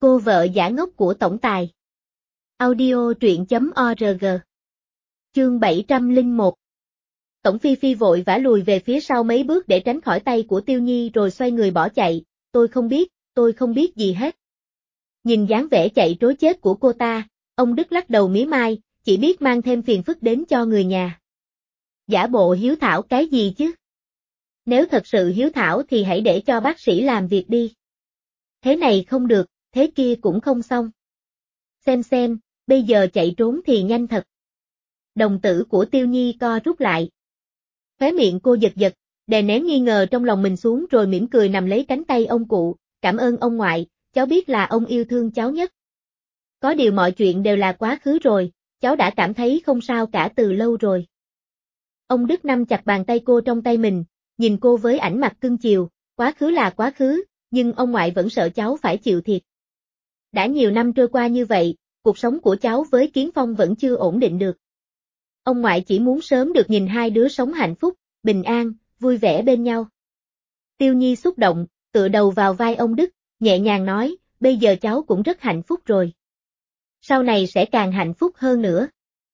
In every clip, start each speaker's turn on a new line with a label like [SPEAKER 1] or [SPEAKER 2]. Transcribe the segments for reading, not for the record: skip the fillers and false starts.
[SPEAKER 1] Cô vợ giả ngốc của tổng tài. Audio truyện.org. Chương 701. Tổng Phi Phi vội vã lùi về phía sau mấy bước để tránh khỏi tay của Tiêu Nhi rồi xoay người bỏ chạy, tôi không biết gì hết. Nhìn dáng vẻ chạy trối chết của cô ta, ông Đức lắc đầu mỉa mai, chỉ biết mang thêm phiền phức đến cho người nhà. Giả bộ hiếu thảo cái gì chứ? Nếu thật sự hiếu thảo thì hãy để cho bác sĩ làm việc đi. Thế này không được, thế kia cũng không xong. Xem, bây giờ chạy trốn thì nhanh thật. Đồng tử của Tiêu Nhi co rút lại. Khóe miệng cô giật, đè nén nghi ngờ trong lòng mình xuống rồi mỉm cười nằm lấy cánh tay ông cụ, cảm ơn ông ngoại, cháu biết là ông yêu thương cháu nhất. Có điều mọi chuyện đều là quá khứ rồi, cháu đã cảm thấy không sao cả từ lâu rồi. Ông Đức nắm chặt bàn tay cô trong tay mình, nhìn cô với ánh mặt cưng chiều, quá khứ là quá khứ, nhưng ông ngoại vẫn sợ cháu phải chịu thiệt. Đã nhiều năm trôi qua như vậy, cuộc sống của cháu với Kiến Phong vẫn chưa ổn định được. Ông ngoại chỉ muốn sớm được nhìn hai đứa sống hạnh phúc, bình an, vui vẻ bên nhau. Tiêu Nhi xúc động, tựa đầu vào vai ông Đức, nhẹ nhàng nói, bây giờ cháu cũng rất hạnh phúc rồi. Sau này sẽ càng hạnh phúc hơn nữa.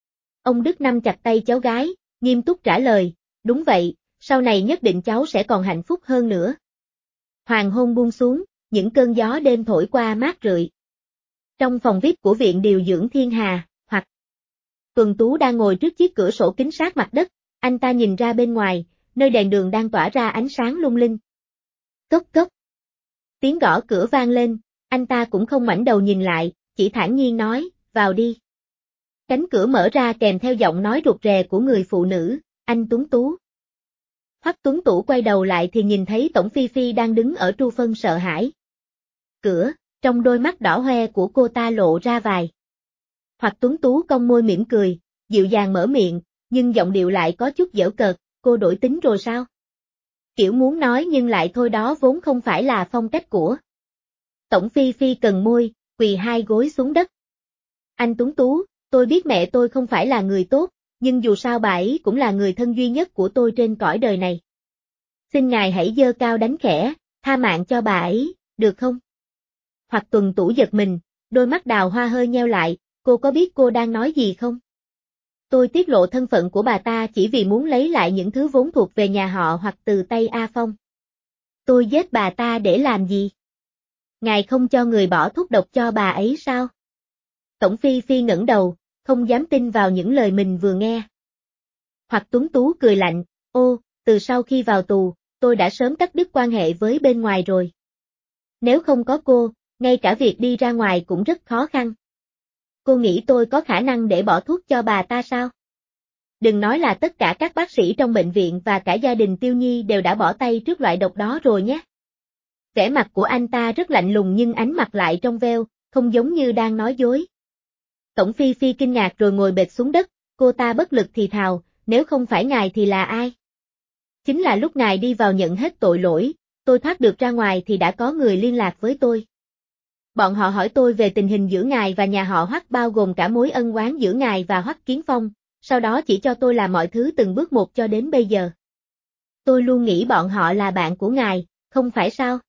[SPEAKER 1] Ông Đức nắm chặt tay cháu gái, nghiêm túc trả lời, đúng vậy, sau này nhất định cháu sẽ còn hạnh phúc hơn nữa. Hoàng hôn buông xuống, những cơn gió đêm thổi qua mát rượi. Trong phòng VIP của Viện Điều dưỡng Thiên Hà, hoặc Tuần Tú đang ngồi trước chiếc cửa sổ kính sát mặt đất, anh ta nhìn ra bên ngoài, nơi đèn đường đang tỏa ra ánh sáng lung linh. Cốc cốc. Tiếng gõ cửa vang lên, anh ta cũng không ngoảnh đầu nhìn lại, chỉ thản nhiên nói, vào đi. Cánh cửa mở ra kèm theo giọng nói rụt rè của người phụ nữ, anh Tuấn Tú. Hoắc Tuấn Tú quay đầu lại thì nhìn thấy Tổng Phi Phi đang đứng ở tru phân sợ hãi. Cửa, trong đôi mắt đỏ hoe của cô ta lộ ra vài. Hoắc Tuấn Tú cong môi mỉm cười, dịu dàng mở miệng, nhưng giọng điệu lại có chút giễu cợt, cô đổi tính rồi sao? Kiểu muốn nói nhưng lại thôi đó vốn không phải là phong cách của. Tổng Phi Phi cần môi, quỳ hai gối xuống đất. Anh Tuấn Tú, tôi biết mẹ tôi không phải là người tốt, nhưng dù sao bà ấy cũng là người thân duy nhất của tôi trên cõi đời này. Xin ngài hãy giơ cao đánh khẽ, tha mạng cho bà ấy, được không? Hoặc Tuần Tú giật mình, đôi mắt đào hoa hơi nheo lại, cô có biết cô đang nói gì không? Tôi tiết lộ thân phận của bà ta chỉ vì muốn lấy lại những thứ vốn thuộc về nhà họ hoặc từ tay A Phong. Tôi giết bà ta để làm gì? Ngài không cho người bỏ thuốc độc cho bà ấy sao? Tổng Phi Phi ngẩng đầu, không dám tin vào những lời mình vừa nghe. Hoặc Tuấn Tú cười lạnh, ô, từ sau khi vào tù, tôi đã sớm cắt đứt quan hệ với bên ngoài rồi. Nếu không có cô, ngay cả việc đi ra ngoài cũng rất khó khăn. Cô nghĩ tôi có khả năng để bỏ thuốc cho bà ta sao? Đừng nói là tất cả các bác sĩ trong bệnh viện và cả gia đình Tiêu Nhi đều đã bỏ tay trước loại độc đó rồi nhé. Vẻ mặt của anh ta rất lạnh lùng nhưng ánh mặt lại trong veo, không giống như đang nói dối. Tổng Phi Phi kinh ngạc rồi ngồi bệt xuống đất, cô ta bất lực thì thào, nếu không phải ngài thì là ai? Chính là lúc ngài đi vào nhận hết tội lỗi, tôi thoát được ra ngoài thì đã có người liên lạc với tôi. Bọn họ hỏi tôi về tình hình giữa ngài và nhà họ Hoắc bao gồm cả mối ân oán giữa ngài và Hoắc Kiến Phong, sau đó chỉ cho tôi làm mọi thứ từng bước một cho đến bây giờ. Tôi luôn nghĩ bọn họ là bạn của ngài, không phải sao?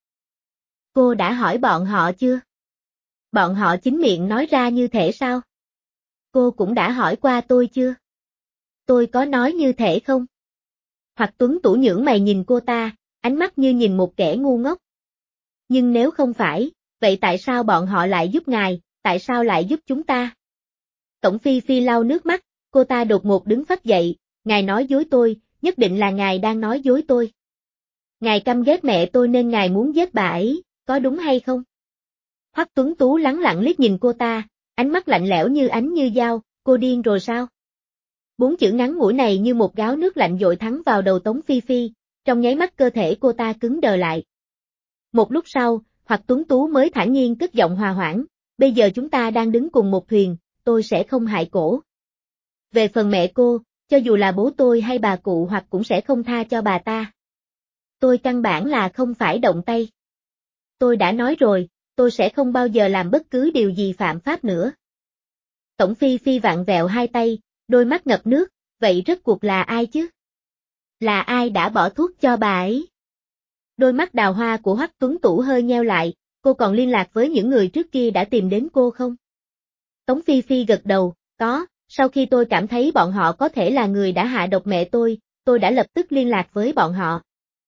[SPEAKER 1] Cô đã hỏi bọn họ chưa? Bọn họ chính miệng nói ra như thể sao? Cô cũng đã hỏi qua tôi chưa? Tôi có nói như thể không? Hoặc Tuấn Tú nhướng mày nhìn cô ta, ánh mắt như nhìn một kẻ ngu ngốc. Nhưng nếu không phải, vậy tại sao bọn họ lại giúp ngài, tại sao lại giúp chúng ta? Tổng Phi Phi lau nước mắt, cô ta đột ngột đứng phắt dậy, ngài nói dối tôi, nhất định là ngài đang nói dối tôi. Ngài căm ghét mẹ tôi nên ngài muốn giết bà ấy, có đúng hay không? Hoắc Tuấn Tú lắng lặng liếc nhìn cô ta, ánh mắt lạnh lẽo như ánh như dao, cô điên rồi sao? 4 chữ ngắn ngủi này như một gáo nước lạnh dội thẳng vào đầu Tống Phi Phi, trong nháy mắt cơ thể cô ta cứng đờ lại. Một lúc sau, Hoắc Tuấn Tú mới thản nhiên cất giọng hòa hoãn, bây giờ chúng ta đang đứng cùng một thuyền, tôi sẽ không hại cổ. Về phần mẹ cô, cho dù là bố tôi hay bà cụ hoặc cũng sẽ không tha cho bà ta. Tôi căn bản là không phải động tay. Tôi đã nói rồi, tôi sẽ không bao giờ làm bất cứ điều gì phạm pháp nữa. Tổng Phi Phi vặn vẹo hai tay, đôi mắt ngập nước, vậy rốt cuộc là ai chứ? Là ai đã bỏ thuốc cho bà ấy? Đôi mắt đào hoa của Hoắc Tuấn Tú hơi nheo lại, cô còn liên lạc với những người trước kia đã tìm đến cô không? Tống Phi Phi gật đầu, có, sau khi tôi cảm thấy bọn họ có thể là người đã hạ độc mẹ tôi đã lập tức liên lạc với bọn họ.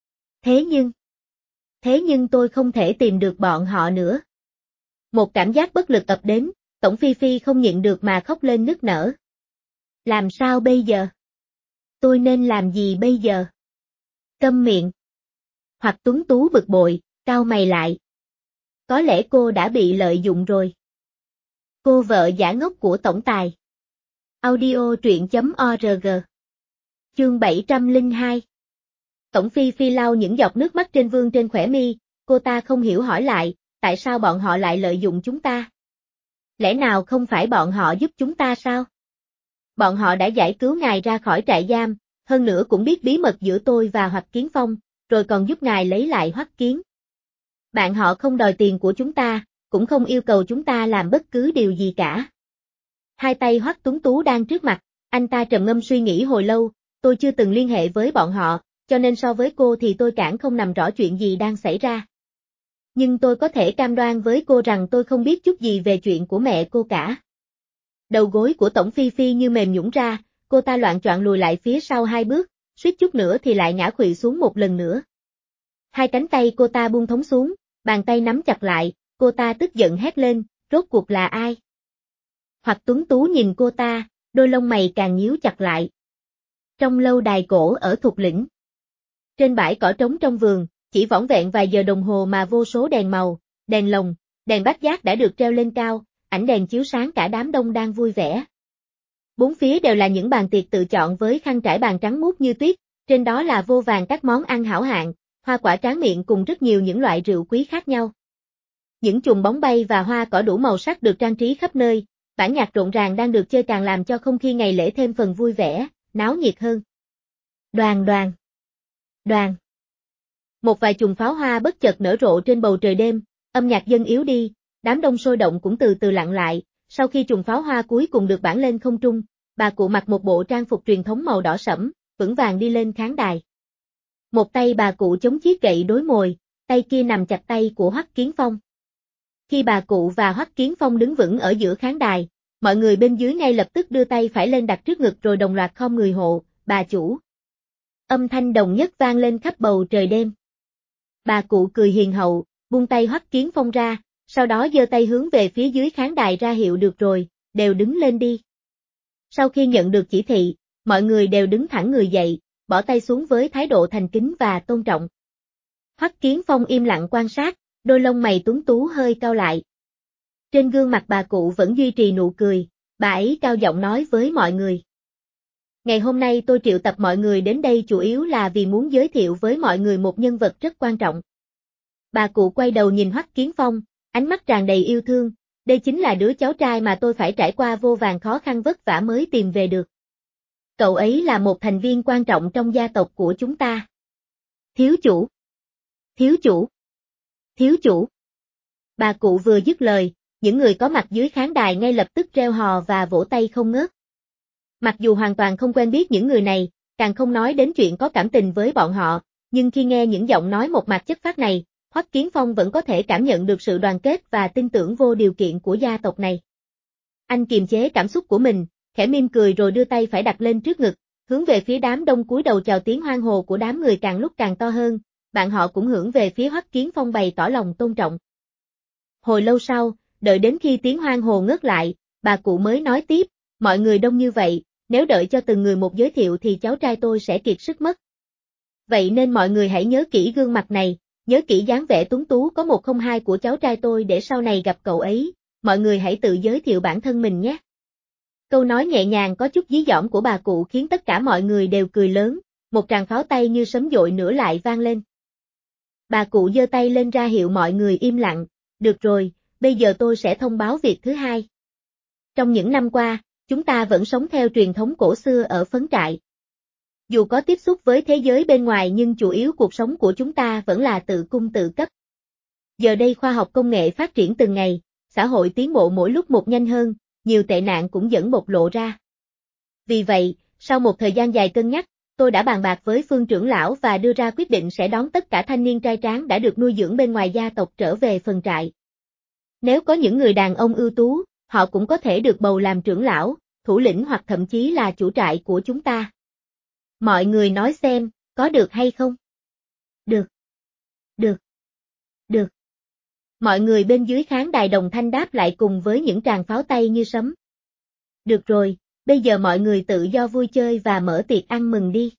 [SPEAKER 1] Thế nhưng tôi không thể tìm được bọn họ nữa. Một cảm giác bất lực ập đến, Tống Phi Phi không nhịn được mà khóc lên nức nở. Làm sao bây giờ? Tôi nên làm gì bây giờ? Câm miệng. Hoặc Tuấn Tú bực bội, cau mày lại. Có lẽ cô đã bị lợi dụng rồi. Cô vợ giả ngốc của tổng tài. Audio truyện.org. Chương 702. Tổng Phi Phi lau những giọt nước mắt trên vương trên khóe mi, cô ta không hiểu hỏi lại, tại sao bọn họ lại lợi dụng chúng ta? Lẽ nào không phải bọn họ giúp chúng ta sao? Bọn họ đã giải cứu ngài ra khỏi trại giam, hơn nữa cũng biết bí mật giữa tôi và Hoắc Kiến Phong, rồi còn giúp ngài lấy lại Hoắc Kiến. Bạn họ không đòi tiền của chúng ta, cũng không yêu cầu chúng ta làm bất cứ điều gì cả. Hai tay Hoắc Tuấn Tú đang trước mặt, anh ta trầm ngâm suy nghĩ hồi lâu, tôi chưa từng liên hệ với bọn họ, cho nên so với cô thì tôi càng không nằm rõ chuyện gì đang xảy ra. Nhưng tôi có thể cam đoan với cô rằng tôi không biết chút gì về chuyện của mẹ cô cả. Đầu gối của Tổng Phi Phi như mềm nhũn ra, cô ta loạng choạng lùi lại phía sau 2 bước, suýt chút nữa thì lại ngã khuỵu xuống một lần nữa. Hai cánh tay cô ta buông thõng xuống, bàn tay nắm chặt lại, cô ta tức giận hét lên, rốt cuộc là ai? Hoắc Tuấn Tú nhìn cô ta, đôi lông mày càng nhíu chặt lại. Trong lâu đài cổ ở Thục Lĩnh. Trên bãi cỏ trống trong vườn, chỉ vỏn vẹn vài giờ đồng hồ mà vô số đèn màu, đèn lồng, đèn bát giác đã được treo lên cao, ánh đèn chiếu sáng cả đám đông đang vui vẻ. Bốn phía đều là những bàn tiệc tự chọn với khăn trải bàn trắng muốt như tuyết, trên đó là vô vàn các món ăn hảo hạng, hoa quả tráng miệng cùng rất nhiều những loại rượu quý khác nhau. Những chùm bóng bay và hoa cỏ đủ màu sắc được trang trí khắp nơi, bản nhạc rộn ràng đang được chơi càng làm cho không khí ngày lễ thêm phần vui vẻ, náo nhiệt hơn. Đoàn đoàn. Đoàn. Một vài chùm pháo hoa bất chợt nở rộ trên bầu trời đêm, âm nhạc dần yếu đi, đám đông sôi động cũng từ từ lặng lại, sau khi chùm pháo hoa cuối cùng được bắn lên không trung, bà cụ mặc một bộ trang phục truyền thống màu đỏ sẫm, vững vàng đi lên khán đài. Một tay bà cụ chống chiếc gậy đối mồi, tay kia nằm chặt tay của Hoắc Kiến Phong. Khi bà cụ và Hoắc Kiến Phong đứng vững ở giữa khán đài, mọi người bên dưới ngay lập tức đưa tay phải lên đặt trước ngực rồi đồng loạt khom người hộ, bà chủ. Âm thanh đồng nhất vang lên khắp bầu trời đêm. Bà cụ cười hiền hậu, buông tay Hoắc Kiến Phong ra, sau đó giơ tay hướng về phía dưới khán đài ra hiệu được rồi, đều đứng lên đi. Sau khi nhận được chỉ thị, mọi người đều đứng thẳng người dậy, bỏ tay xuống với thái độ thành kính và tôn trọng. Hoắc Kiến Phong im lặng quan sát, đôi lông mày tuấn tú hơi cau lại. Trên gương mặt bà cụ vẫn duy trì nụ cười, bà ấy cao giọng nói với mọi người. Ngày hôm nay tôi triệu tập mọi người đến đây chủ yếu là vì muốn giới thiệu với mọi người một nhân vật rất quan trọng. Bà cụ quay đầu nhìn Hoắc Kiến Phong, ánh mắt tràn đầy yêu thương, đây chính là đứa cháu trai mà tôi phải trải qua vô vàn khó khăn vất vả mới tìm về được. Cậu ấy là một thành viên quan trọng trong gia tộc của chúng ta. Thiếu chủ. Thiếu chủ. Thiếu chủ. Bà cụ vừa dứt lời, những người có mặt dưới khán đài ngay lập tức reo hò và vỗ tay không ngớt. Mặc dù hoàn toàn không quen biết những người này, càng không nói đến chuyện có cảm tình với bọn họ, nhưng khi nghe những giọng nói một mạch chất phác này, Hoắc Kiến Phong vẫn có thể cảm nhận được sự đoàn kết và tin tưởng vô điều kiện của gia tộc này. Anh kiềm chế cảm xúc của mình, khẽ mỉm cười rồi đưa tay phải đặt lên trước ngực, hướng về phía đám đông cúi đầu chào tiếng hoan hô của đám người càng lúc càng to hơn, bạn họ cũng hướng về phía Hoắc Kiến Phong bày tỏ lòng tôn trọng. Hồi lâu sau, đợi đến khi tiếng hoan hô ngớt lại, bà cụ mới nói tiếp, mọi người đông như vậy, nếu đợi cho từng người một giới thiệu thì cháu trai tôi sẽ kiệt sức mất. Vậy nên mọi người hãy nhớ kỹ gương mặt này, nhớ kỹ dáng vẻ tuấn tú có 102 của cháu trai tôi để sau này gặp cậu ấy, mọi người hãy tự giới thiệu bản thân mình nhé. Câu nói nhẹ nhàng có chút dí dỏm của bà cụ khiến tất cả mọi người đều cười lớn, một tràng pháo tay như sấm dội nữa lại vang lên. Bà cụ giơ tay lên ra hiệu mọi người im lặng, được rồi, bây giờ tôi sẽ thông báo việc thứ hai. Trong những năm qua, chúng ta vẫn sống theo truyền thống cổ xưa ở Phấn Trại. Dù có tiếp xúc với thế giới bên ngoài nhưng chủ yếu cuộc sống của chúng ta vẫn là tự cung tự cấp. Giờ đây khoa học công nghệ phát triển từng ngày, xã hội tiến bộ mỗi lúc một nhanh hơn, nhiều tệ nạn cũng dần bộc lộ ra. Vì vậy, sau một thời gian dài cân nhắc, tôi đã bàn bạc với Phương trưởng lão và đưa ra quyết định sẽ đón tất cả thanh niên trai tráng đã được nuôi dưỡng bên ngoài gia tộc trở về phần trại. Nếu có những người đàn ông ưu tú, họ cũng có thể được bầu làm trưởng lão, thủ lĩnh hoặc thậm chí là chủ trại của chúng ta. Mọi người nói xem, có được hay không? Được. Được. Được. Mọi người bên dưới khán đài đồng thanh đáp lại cùng với những tràng pháo tay như sấm. Được rồi, bây giờ mọi người tự do vui chơi và mở tiệc ăn mừng đi.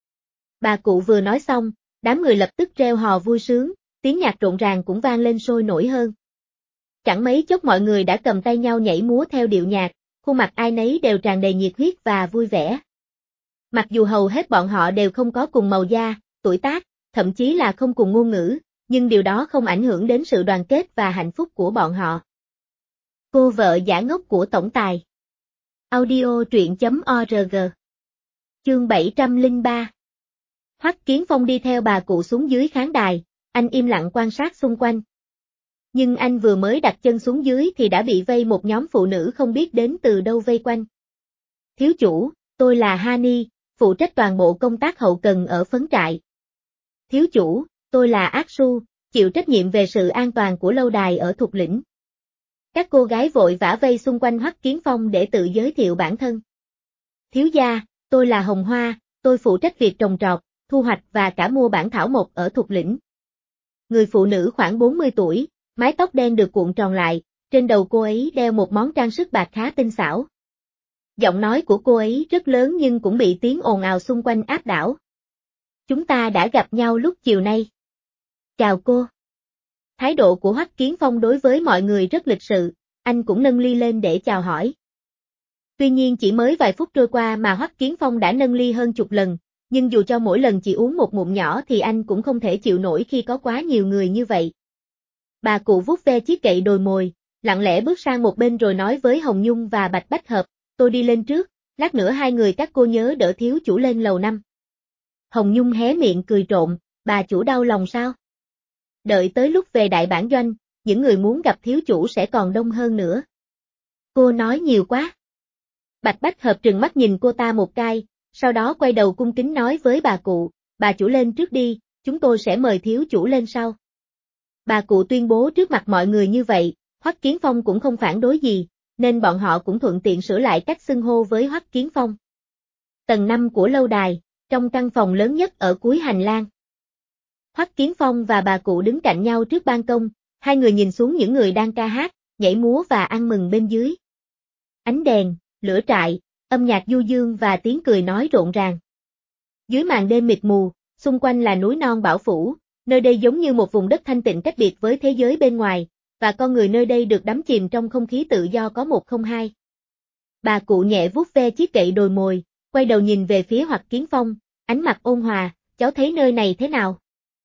[SPEAKER 1] Bà cụ vừa nói xong, đám người lập tức reo hò vui sướng, tiếng nhạc rộn ràng cũng vang lên sôi nổi hơn. Chẳng mấy chốc mọi người đã cầm tay nhau nhảy múa theo điệu nhạc, khuôn mặt ai nấy đều tràn đầy nhiệt huyết và vui vẻ. Mặc dù hầu hết bọn họ đều không có cùng màu da, tuổi tác, thậm chí là không cùng ngôn ngữ, nhưng điều đó không ảnh hưởng đến sự đoàn kết và hạnh phúc của bọn họ. Cô vợ giả ngốc của tổng tài. Audio truyện.org. Chương 703. Hoắc Kiến Phong đi theo bà cụ xuống dưới khán đài, anh im lặng quan sát xung quanh. Nhưng anh vừa mới đặt chân xuống dưới thì đã bị vây một nhóm phụ nữ không biết đến từ đâu vây quanh. Thiếu chủ, tôi là Hani, phụ trách toàn bộ công tác hậu cần ở phấn trại. Thiếu chủ, tôi là Ác Su, chịu trách nhiệm về sự an toàn của lâu đài ở Thục Lĩnh. Các cô gái vội vã vây xung quanh Hoắc Kiến Phong để tự giới thiệu bản thân. Thiếu gia, tôi là Hồng Hoa, tôi phụ trách việc trồng trọt, thu hoạch và cả mua bản thảo mộc ở Thục Lĩnh. Người phụ nữ khoảng 40 tuổi, mái tóc đen được cuộn tròn lại, trên đầu cô ấy đeo một món trang sức bạc khá tinh xảo. Giọng nói của cô ấy rất lớn nhưng cũng bị tiếng ồn ào xung quanh áp đảo. Chúng ta đã gặp nhau lúc chiều nay. Chào cô. Thái độ của Hoắc Kiến Phong đối với mọi người rất lịch sự, anh cũng nâng ly lên để chào hỏi. Tuy nhiên chỉ mới vài phút trôi qua mà Hoắc Kiến Phong đã nâng ly hơn chục lần, nhưng dù cho mỗi lần chỉ uống một ngụm nhỏ thì anh cũng không thể chịu nổi khi có quá nhiều người như vậy. Bà cụ vuốt ve chiếc gậy đồi mồi, lặng lẽ bước sang một bên rồi nói với Hồng Nhung và Bạch Bách Hợp, tôi đi lên trước, lát nữa hai người các cô nhớ đỡ thiếu chủ lên lầu 5. Hồng Nhung hé miệng cười trộm, bà chủ đau lòng sao? Đợi tới lúc về đại bản doanh, những người muốn gặp thiếu chủ sẽ còn đông hơn nữa. Cô nói nhiều quá. Bạch Bách Hợp trừng mắt nhìn cô ta một cái, sau đó quay đầu cung kính nói với bà cụ, bà chủ lên trước đi, chúng tôi sẽ mời thiếu chủ lên sau. Bà cụ tuyên bố trước mặt mọi người như vậy, Hoắc Kiến Phong cũng không phản đối gì, nên bọn họ cũng thuận tiện sửa lại cách xưng hô với Hoắc Kiến Phong. Tầng 5 của lâu đài, trong căn phòng lớn nhất ở cuối hành lang. Hoắc Kiến Phong và bà cụ đứng cạnh nhau trước ban công, hai người nhìn xuống những người đang ca hát, nhảy múa và ăn mừng bên dưới. Ánh đèn, lửa trại, âm nhạc du dương và tiếng cười nói rộn ràng. Dưới màn đêm mịt mù, xung quanh là núi non bão phủ, nơi đây giống như một vùng đất thanh tịnh cách biệt với thế giới bên ngoài, và con người nơi đây được đắm chìm trong không khí tự do có một không hai. Bà cụ nhẹ vuốt ve chiếc gậy đồi mồi, quay đầu nhìn về phía Hoắc Kiến Phong, ánh mặt ôn hòa, cháu thấy nơi này thế nào?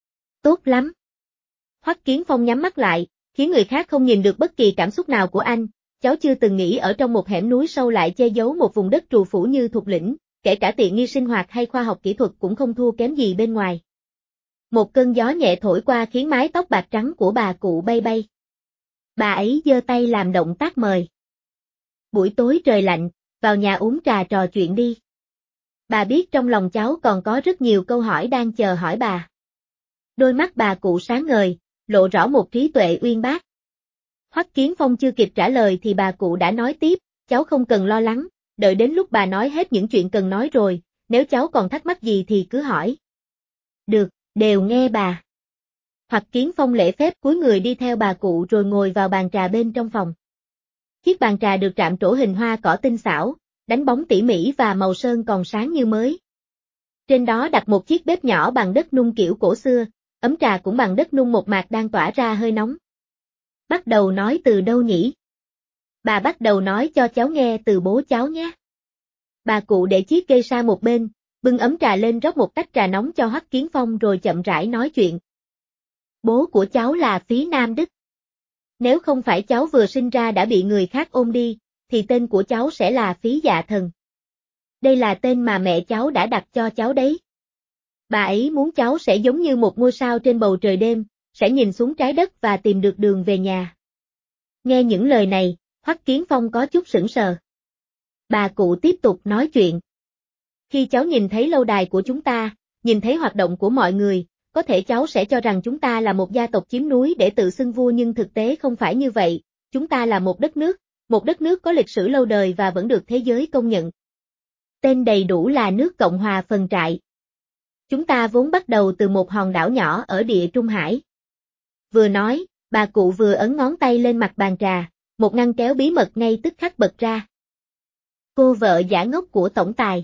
[SPEAKER 1] Tốt lắm. Hoắc Kiến Phong nhắm mắt lại, khiến người khác không nhìn được bất kỳ cảm xúc nào của anh, cháu chưa từng nghĩ ở trong một hẻm núi sâu lại che giấu một vùng đất trù phủ như Thục Lĩnh, kể cả tiện nghi sinh hoạt hay khoa học kỹ thuật cũng không thua kém gì bên ngoài. Một cơn gió nhẹ thổi qua khiến mái tóc bạc trắng của bà cụ bay bay. Bà ấy giơ tay làm động tác mời. Buổi tối trời lạnh, vào nhà uống trà trò chuyện đi. Bà biết trong lòng cháu còn có rất nhiều câu hỏi đang chờ hỏi bà. Đôi mắt bà cụ sáng ngời, lộ rõ một trí tuệ uyên bác. Hoắc Kiến Phong chưa kịp trả lời thì bà cụ đã nói tiếp, cháu không cần lo lắng, đợi đến lúc bà nói hết những chuyện cần nói rồi, nếu cháu còn thắc mắc gì thì cứ hỏi. Được, đều nghe bà. Hoắc Kiến Phong lễ phép cúi người đi theo bà cụ rồi ngồi vào bàn trà bên trong phòng. Chiếc bàn trà được trạm trổ hình hoa cỏ tinh xảo, đánh bóng tỉ mỉ và màu sơn còn sáng như mới. Trên đó đặt một chiếc bếp nhỏ bằng đất nung kiểu cổ xưa, ấm trà cũng bằng đất nung một mạc đang tỏa ra hơi nóng. Bắt đầu nói từ đâu nhỉ? Bà bắt đầu nói cho cháu nghe từ bố cháu nhé. Bà cụ để chiếc cây sa một bên, bưng ấm trà lên rót một tách trà nóng cho Hoắc Kiến Phong rồi chậm rãi nói chuyện. Bố của cháu là Phí Nam Đức. Nếu không phải cháu vừa sinh ra đã bị người khác ôm đi, thì tên của cháu sẽ là Phí Dạ Thần. Đây là tên mà mẹ cháu đã đặt cho cháu đấy. Bà ấy muốn cháu sẽ giống như một ngôi sao trên bầu trời đêm, sẽ nhìn xuống trái đất và tìm được đường về nhà. Nghe những lời này, Hoắc Kiến Phong có chút sững sờ. Bà cụ tiếp tục nói chuyện. Khi cháu nhìn thấy lâu đài của chúng ta, nhìn thấy hoạt động của mọi người, có thể cháu sẽ cho rằng chúng ta là một gia tộc chiếm núi để tự xưng vua nhưng thực tế không phải như vậy, chúng ta là một đất nước có lịch sử lâu đời và vẫn được thế giới công nhận. Tên đầy đủ là nước Cộng hòa Phần Trại. Chúng ta vốn bắt đầu từ một hòn đảo nhỏ ở địa Trung Hải. Vừa nói, bà cụ vừa ấn ngón tay lên mặt bàn trà, một ngăn kéo bí mật ngay tức khắc bật ra. Cô vợ giả ngốc của tổng tài.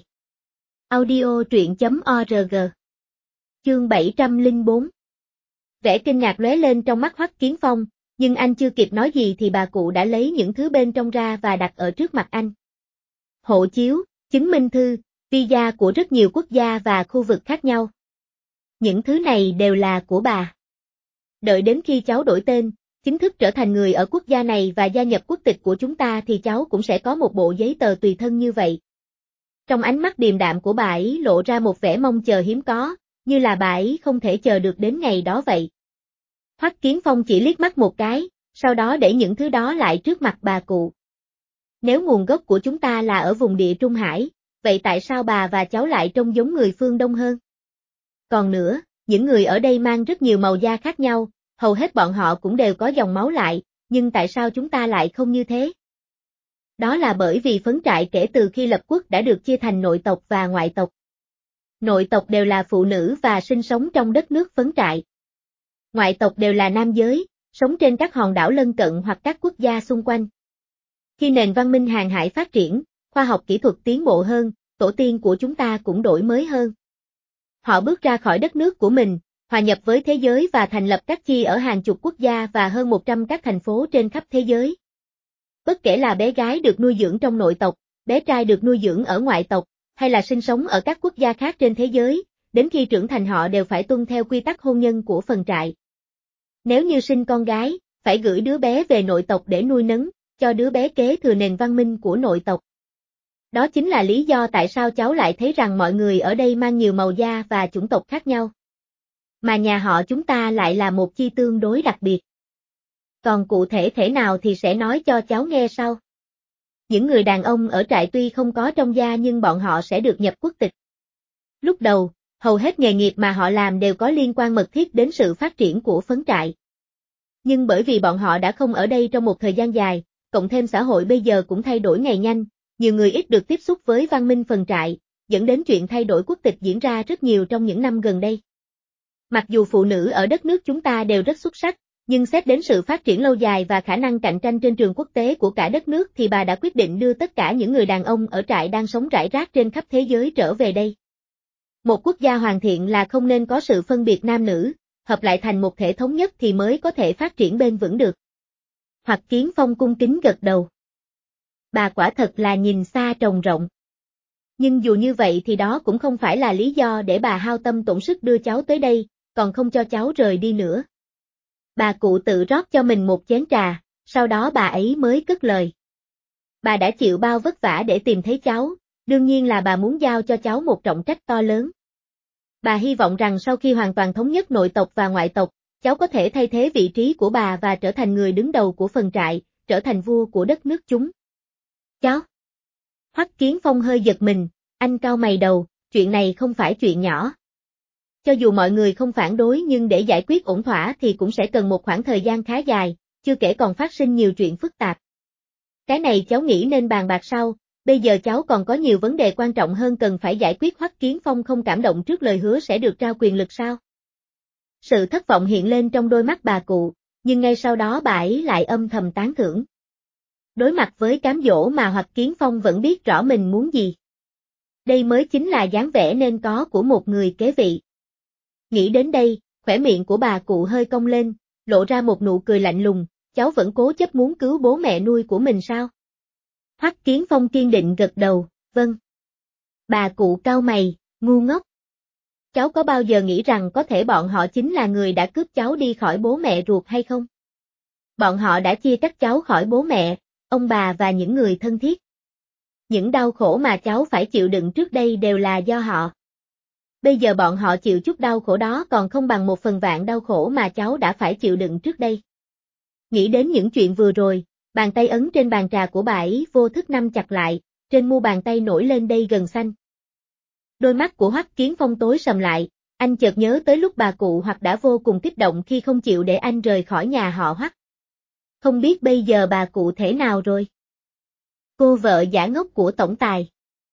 [SPEAKER 1] Audio truyện.org. Chương 704. Vẻ kinh ngạc lóe lên trong mắt Hoắc Kiến Phong, nhưng anh chưa kịp nói gì thì bà cụ đã lấy những thứ bên trong ra và đặt ở trước mặt anh. Hộ chiếu, chứng minh thư, visa của rất nhiều quốc gia và khu vực khác nhau. Những thứ này đều là của bà. Đợi đến khi cháu đổi tên, chính thức trở thành người ở quốc gia này và gia nhập quốc tịch của chúng ta thì cháu cũng sẽ có một bộ giấy tờ tùy thân như vậy. Trong ánh mắt điềm đạm của bà ấy lộ ra một vẻ mong chờ hiếm có, như là bà ấy không thể chờ được đến ngày đó vậy. Hoắc Kiến Phong chỉ liếc mắt một cái, sau đó để những thứ đó lại trước mặt bà cụ. Nếu nguồn gốc của chúng ta là ở vùng địa Trung Hải, vậy tại sao bà và cháu lại trông giống người phương Đông hơn? Còn nữa, những người ở đây mang rất nhiều màu da khác nhau, hầu hết bọn họ cũng đều có dòng máu lại, nhưng tại sao chúng ta lại không như thế? Đó là bởi vì Phấn Trại kể từ khi lập quốc đã được chia thành nội tộc và ngoại tộc. Nội tộc đều là phụ nữ và sinh sống trong đất nước Phấn Trại. Ngoại tộc đều là nam giới, sống trên các hòn đảo lân cận hoặc các quốc gia xung quanh. Khi nền văn minh hàng hải phát triển, khoa học kỹ thuật tiến bộ hơn, tổ tiên của chúng ta cũng đổi mới hơn. Họ bước ra khỏi đất nước của mình, hòa nhập với thế giới và thành lập các chi ở hàng chục quốc gia và hơn 100 các thành phố trên khắp thế giới. Bất kể là bé gái được nuôi dưỡng trong nội tộc, bé trai được nuôi dưỡng ở ngoại tộc, hay là sinh sống ở các quốc gia khác trên thế giới, đến khi trưởng thành họ đều phải tuân theo quy tắc hôn nhân của Phần Trại. Nếu như sinh con gái, phải gửi đứa bé về nội tộc để nuôi nấng, cho đứa bé kế thừa nền văn minh của nội tộc. Đó chính là lý do tại sao cháu lại thấy rằng mọi người ở đây mang nhiều màu da và chủng tộc khác nhau. Mà nhà họ chúng ta lại là một chi tương đối đặc biệt. Còn cụ thể thế nào thì sẽ nói cho cháu nghe sau. Những người đàn ông ở trại tuy không có trong gia nhưng bọn họ sẽ được nhập quốc tịch. Lúc đầu, hầu hết nghề nghiệp mà họ làm đều có liên quan mật thiết đến sự phát triển của Phấn Trại. Nhưng bởi vì bọn họ đã không ở đây trong một thời gian dài, cộng thêm xã hội bây giờ cũng thay đổi ngày nhanh, nhiều người ít được tiếp xúc với văn minh Phần Trại, dẫn đến chuyện thay đổi quốc tịch diễn ra rất nhiều trong những năm gần đây. Mặc dù phụ nữ ở đất nước chúng ta đều rất xuất sắc, nhưng xét đến sự phát triển lâu dài và khả năng cạnh tranh trên trường quốc tế của cả đất nước thì bà đã quyết định đưa tất cả những người đàn ông ở trại đang sống rải rác trên khắp thế giới trở về đây. Một quốc gia hoàn thiện là không nên có sự phân biệt nam nữ, hợp lại thành một thể thống nhất thì mới có thể phát triển bền vững được. Hoắc Kiến Phong cung kính gật đầu. Bà quả thật là nhìn xa trông rộng. Nhưng dù như vậy thì đó cũng không phải là lý do để bà hao tâm tổn sức đưa cháu tới đây, còn không cho cháu rời đi nữa. Bà cụ tự rót cho mình một chén trà, sau đó bà ấy mới cất lời. Bà đã chịu bao vất vả để tìm thấy cháu, đương nhiên là bà muốn giao cho cháu một trọng trách to lớn. Bà hy vọng rằng sau khi hoàn toàn thống nhất nội tộc và ngoại tộc, cháu có thể thay thế vị trí của bà và trở thành người đứng đầu của Phần Trại, trở thành vua của đất nước chúng. Cháu? Hoắc Kiến Phong hơi giật mình, anh cau mày đầu, chuyện này không phải chuyện nhỏ. Cho dù mọi người không phản đối nhưng để giải quyết ổn thỏa thì cũng sẽ cần một khoảng thời gian khá dài, chưa kể còn phát sinh nhiều chuyện phức tạp. Cái này cháu nghĩ nên bàn bạc sau, bây giờ cháu còn có nhiều vấn đề quan trọng hơn cần phải giải quyết. Hoắc Kiến Phong không cảm động trước lời hứa sẽ được trao quyền lực sao? Sự thất vọng hiện lên trong đôi mắt bà cụ, nhưng ngay sau đó bà ấy lại âm thầm tán thưởng. Đối mặt với cám dỗ mà Hoắc Kiến Phong vẫn biết rõ mình muốn gì. Đây mới chính là dáng vẻ nên có của một người kế vị. Nghĩ đến đây, khóe miệng của bà cụ hơi cong lên, lộ ra một nụ cười lạnh lùng, cháu vẫn cố chấp muốn cứu bố mẹ nuôi của mình sao? Hoắc Kiến Phong kiên định gật đầu, vâng. Bà cụ cau mày, ngu ngốc. Cháu có bao giờ nghĩ rằng có thể bọn họ chính là người đã cướp cháu đi khỏi bố mẹ ruột hay không? Bọn họ đã chia cắt cháu khỏi bố mẹ, ông bà và những người thân thiết. Những đau khổ mà cháu phải chịu đựng trước đây đều là do họ. Bây giờ bọn họ chịu chút đau khổ đó còn không bằng 1/1000 đau khổ mà cháu đã phải chịu đựng trước đây. Nghĩ đến những chuyện vừa rồi, bàn tay ấn trên bàn trà của bà ấy vô thức nắm chặt lại, trên mu bàn tay nổi lên đây gần xanh. Đôi mắt của Hoắc Kiến Phong tối sầm lại, anh chợt nhớ tới lúc bà cụ Hoắc đã vô cùng kích động khi không chịu để anh rời khỏi nhà họ Hoắc. Không biết bây giờ bà cụ thế nào rồi? Cô vợ giả ngốc của tổng tài.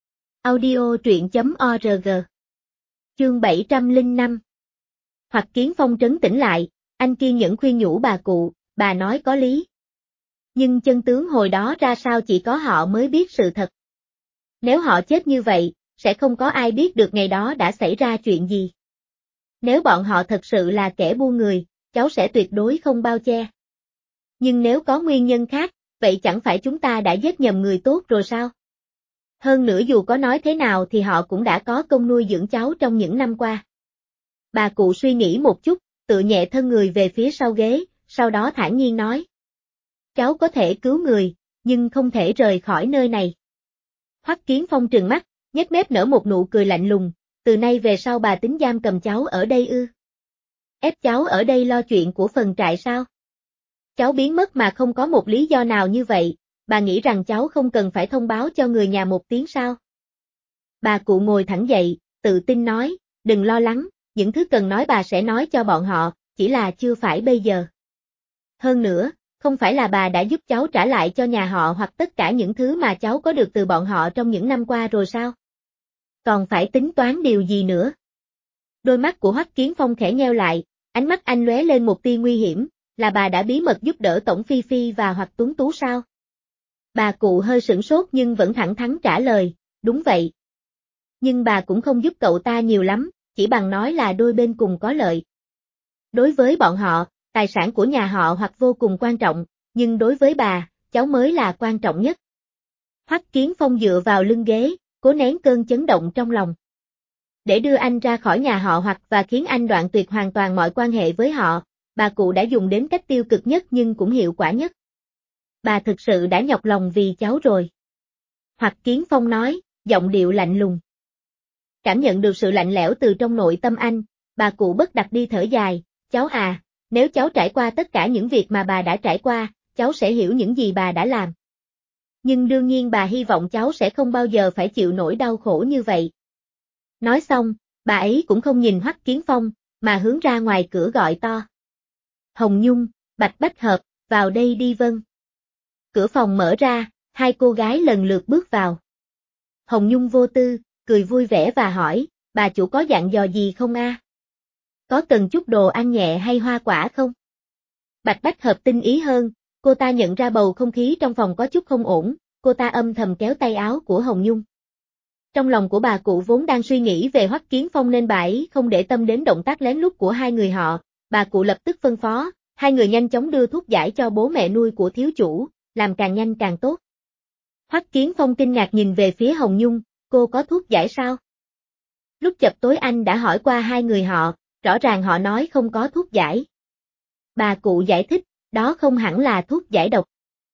[SPEAKER 1] Audio truyện.org. Chương 705. Hoắc Kiến Phong trấn tĩnh lại, anh kiên nhẫn khuyên nhủ bà cụ, bà nói có lý. Nhưng chân tướng hồi đó ra sao chỉ có họ mới biết sự thật. Nếu họ chết như vậy, sẽ không có ai biết được ngày đó đã xảy ra chuyện gì. Nếu bọn họ thật sự là kẻ buôn người, cháu sẽ tuyệt đối không bao che. Nhưng nếu có nguyên nhân khác, vậy chẳng phải chúng ta đã giết nhầm người tốt rồi sao? Hơn nữa dù có nói thế nào thì họ cũng đã có công nuôi dưỡng cháu trong những năm qua. Bà cụ suy nghĩ một chút, tựa nhẹ thân người về phía sau ghế, sau đó thản nhiên nói. Cháu có thể cứu người, nhưng không thể rời khỏi nơi này. Hoắc Kiến Phong trừng mắt, nhếch mép nở một nụ cười lạnh lùng, từ nay về sau bà tính giam cầm cháu ở đây ư? Ép cháu ở đây lo chuyện của phần trại sao? Cháu biến mất mà không có một lý do nào như vậy, bà nghĩ rằng cháu không cần phải thông báo cho người nhà một tiếng sao? Bà cụ ngồi thẳng dậy, tự tin nói, đừng lo lắng, những thứ cần nói bà sẽ nói cho bọn họ, chỉ là chưa phải bây giờ. Hơn nữa, không phải là bà đã giúp cháu trả lại cho nhà họ hoặc tất cả những thứ mà cháu có được từ bọn họ trong những năm qua rồi sao? Còn phải tính toán điều gì nữa? Đôi mắt của Hoắc Kiến Phong khẽ nheo lại, ánh mắt anh lóe lên một tia nguy hiểm, là bà đã bí mật giúp đỡ Tổng Phi Phi và Hoắc Tuấn Tú sao? Bà cụ hơi sửng sốt nhưng vẫn thẳng thắn trả lời, đúng vậy. Nhưng bà cũng không giúp cậu ta nhiều lắm, chỉ bằng nói là đôi bên cùng có lợi. Đối với bọn họ, tài sản của nhà họ Hoắc vô cùng quan trọng, nhưng đối với bà, cháu mới là quan trọng nhất. Hoắc Kiến Phong dựa vào lưng ghế, cố nén cơn chấn động trong lòng. Để đưa anh ra khỏi nhà họ Hoắc và khiến anh đoạn tuyệt hoàn toàn mọi quan hệ với họ, bà cụ đã dùng đến cách tiêu cực nhất nhưng cũng hiệu quả nhất. Bà thực sự đã nhọc lòng vì cháu rồi. Hoắc Kiến Phong nói, giọng điệu lạnh lùng. Cảm nhận được sự lạnh lẽo từ trong nội tâm anh, bà cụ bất đắc đi thở dài, cháu à, nếu cháu trải qua tất cả những việc mà bà đã trải qua, cháu sẽ hiểu những gì bà đã làm. Nhưng đương nhiên bà hy vọng cháu sẽ không bao giờ phải chịu nỗi đau khổ như vậy. Nói xong, bà ấy cũng không nhìn Hoắc Kiến Phong, mà hướng ra ngoài cửa gọi to. Hồng Nhung, Bạch Bách Hợp, vào đây đi vâng. Cửa phòng mở ra, hai cô gái lần lượt bước vào. Hồng Nhung vô tư, cười vui vẻ và hỏi, bà chủ có dặn dò gì không a? Có cần chút đồ ăn nhẹ hay hoa quả không? Bạch Bách Hợp tinh ý hơn, cô ta nhận ra bầu không khí trong phòng có chút không ổn, cô ta âm thầm kéo tay áo của Hồng Nhung. Trong lòng của bà cụ vốn đang suy nghĩ về Hoắc Kiến Phong nên bà ấy không để tâm đến động tác lén lút của hai người họ, bà cụ lập tức phân phó, hai người nhanh chóng đưa thuốc giải cho bố mẹ nuôi của thiếu chủ, làm càng nhanh càng tốt. Hoắc Kiến Phong kinh ngạc nhìn về phía Hồng Nhung, cô có thuốc giải sao? Lúc chập tối anh đã hỏi qua hai người họ, rõ ràng họ nói không có thuốc giải. Bà cụ giải thích, đó không hẳn là thuốc giải độc.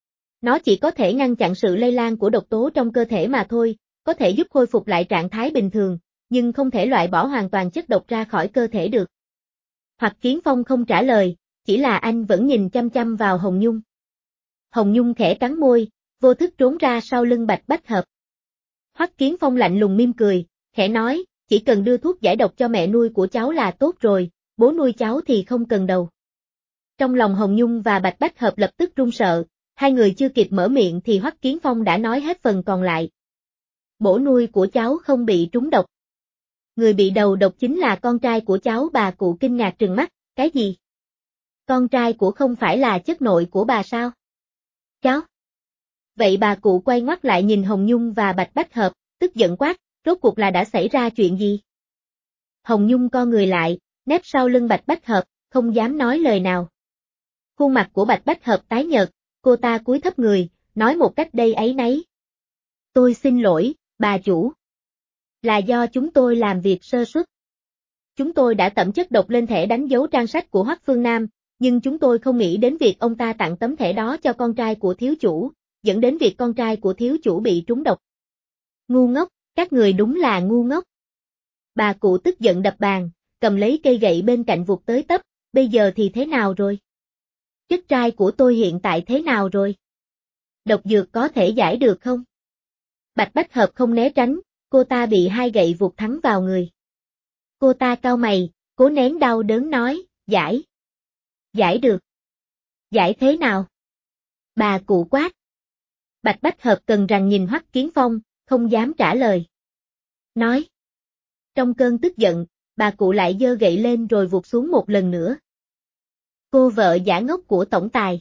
[SPEAKER 1] Nó chỉ có thể ngăn chặn sự lây lan của độc tố trong cơ thể mà thôi, có thể giúp khôi phục lại trạng thái bình thường, nhưng không thể loại bỏ hoàn toàn chất độc ra khỏi cơ thể được. Hoắc Kiến Phong không trả lời, chỉ là anh vẫn nhìn chăm chăm vào Hồng Nhung. Hồng Nhung khẽ cắn môi, vô thức trốn ra sau lưng Bạch Bách Hợp. Hoắc Kiến Phong lạnh lùng mỉm cười, khẽ nói, chỉ cần đưa thuốc giải độc cho mẹ nuôi của cháu là tốt rồi, bố nuôi cháu thì không cần đâu. Trong lòng Hồng Nhung và Bạch Bách Hợp lập tức run sợ, hai người chưa kịp mở miệng thì Hoắc Kiến Phong đã nói hết phần còn lại. Bố nuôi của cháu không bị trúng độc. Người bị đầu độc chính là con trai của cháu. Bà cụ kinh ngạc trừng mắt, cái gì? Con trai của không phải là chất nội của bà sao? Cháu? Vậy bà cụ quay ngoắt lại nhìn Hồng Nhung và Bạch Bách Hợp, tức giận quát, rốt cuộc là đã xảy ra chuyện gì? Hồng Nhung co người lại, nép sau lưng Bạch Bách Hợp, không dám nói lời nào. Khuôn mặt của Bạch Bách Hợp tái nhợt, cô ta cúi thấp người, nói một cách đầy áy náy. Tôi xin lỗi, bà chủ. Là do chúng tôi làm việc sơ suất. Chúng tôi đã tẩm chất độc lên thẻ đánh dấu trang sách của Hoắc Phương Nam, nhưng chúng tôi không nghĩ đến việc ông ta tặng tấm thẻ đó cho con trai của thiếu chủ, dẫn đến việc con trai của thiếu chủ bị trúng độc. Ngu ngốc, các người đúng là ngu ngốc. Bà cụ tức giận đập bàn, cầm lấy cây gậy bên cạnh vụt tới tấp, bây giờ thì thế nào rồi? Chất trai của tôi hiện tại thế nào rồi? Độc dược có thể giải được không? Bạch Bách Hợp không né tránh, cô ta bị hai gậy vụt thẳng vào người. Cô ta cau mày, cố nén đau đớn nói, giải. Giải được. Giải thế nào? Bà cụ quát. Bạch Bách Hợp cần rằng nhìn Hoắc Kiến Phong, không dám trả lời. Nói. Trong cơn tức giận, bà cụ lại giơ gậy lên rồi vụt xuống một lần nữa. Cô vợ giả ngốc của tổng tài.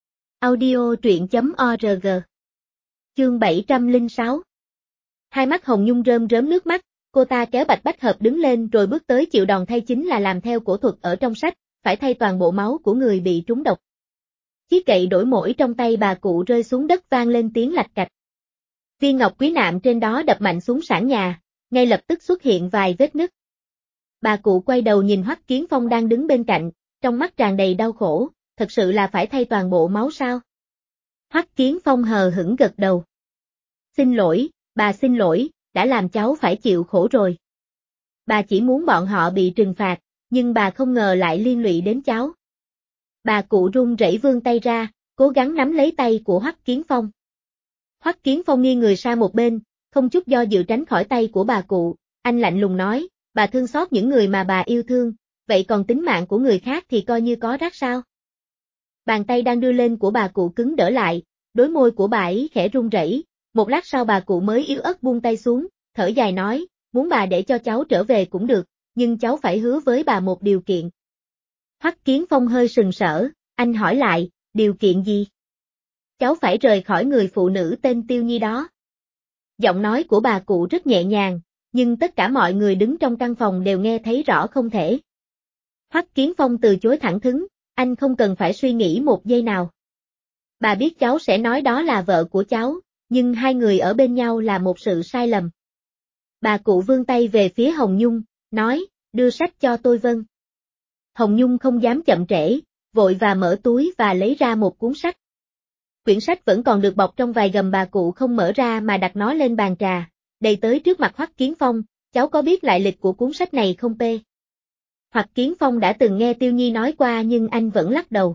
[SPEAKER 1] Audio truyện.org. Chương 706. Hai mắt Hồng Nhung rơm rớm nước mắt, cô ta kéo Bạch Bách Hợp đứng lên rồi bước tới chịu đòn thay, chính là làm theo cổ thuật ở trong sách, phải thay toàn bộ máu của người bị trúng độc. Chiếc gậy đổi mỗi trong tay bà cụ rơi xuống đất vang lên tiếng lạch cạch. Viên ngọc quý nạm trên đó đập mạnh xuống sàn nhà, ngay lập tức xuất hiện vài vết nứt. Bà cụ quay đầu nhìn Hoắc Kiến Phong đang đứng bên cạnh, trong mắt tràn đầy đau khổ, thật sự là phải thay toàn bộ máu sao? Hoắc Kiến Phong hờ hững gật đầu. Xin lỗi, bà xin lỗi, đã làm cháu phải chịu khổ rồi. Bà chỉ muốn bọn họ bị trừng phạt, nhưng bà không ngờ lại liên lụy đến cháu. Bà cụ run rẩy vươn tay ra, cố gắng nắm lấy tay của Hoắc Kiến Phong. Hoắc Kiến Phong nghiêng người sang một bên, không chút do dự tránh khỏi tay của bà cụ, anh lạnh lùng nói, bà thương xót những người mà bà yêu thương, vậy còn tính mạng của người khác thì coi như có rác sao? Bàn tay đang đưa lên của bà cụ cứng đỡ lại, đôi môi của bà ấy khẽ run rẩy, một lát sau bà cụ mới yếu ớt buông tay xuống, thở dài nói, muốn bà để cho cháu trở về cũng được, nhưng cháu phải hứa với bà một điều kiện. Hoắc Kiến Phong hơi sừng sỡ, anh hỏi lại, điều kiện gì? Cháu phải rời khỏi người phụ nữ tên Tiêu Nhi đó. Giọng nói của bà cụ rất nhẹ nhàng, nhưng tất cả mọi người đứng trong căn phòng đều nghe thấy rõ không thể. Hoắc Kiến Phong từ chối thẳng thừng, anh không cần phải suy nghĩ một giây nào. Bà biết cháu sẽ nói đó là vợ của cháu, nhưng hai người ở bên nhau là một sự sai lầm. Bà cụ vươn tay về phía Hồng Nhung, nói, đưa sách cho tôi vâng. Hồng Nhung không dám chậm trễ, vội và mở túi và lấy ra một cuốn sách. Quyển sách vẫn còn được bọc trong vài gầm, bà cụ không mở ra mà đặt nó lên bàn trà, đầy tới trước mặt Hoắc Kiến Phong, cháu có biết lại lịch của cuốn sách này không P? Hoắc Kiến Phong đã từng nghe Tiêu Nhi nói qua nhưng anh vẫn lắc đầu.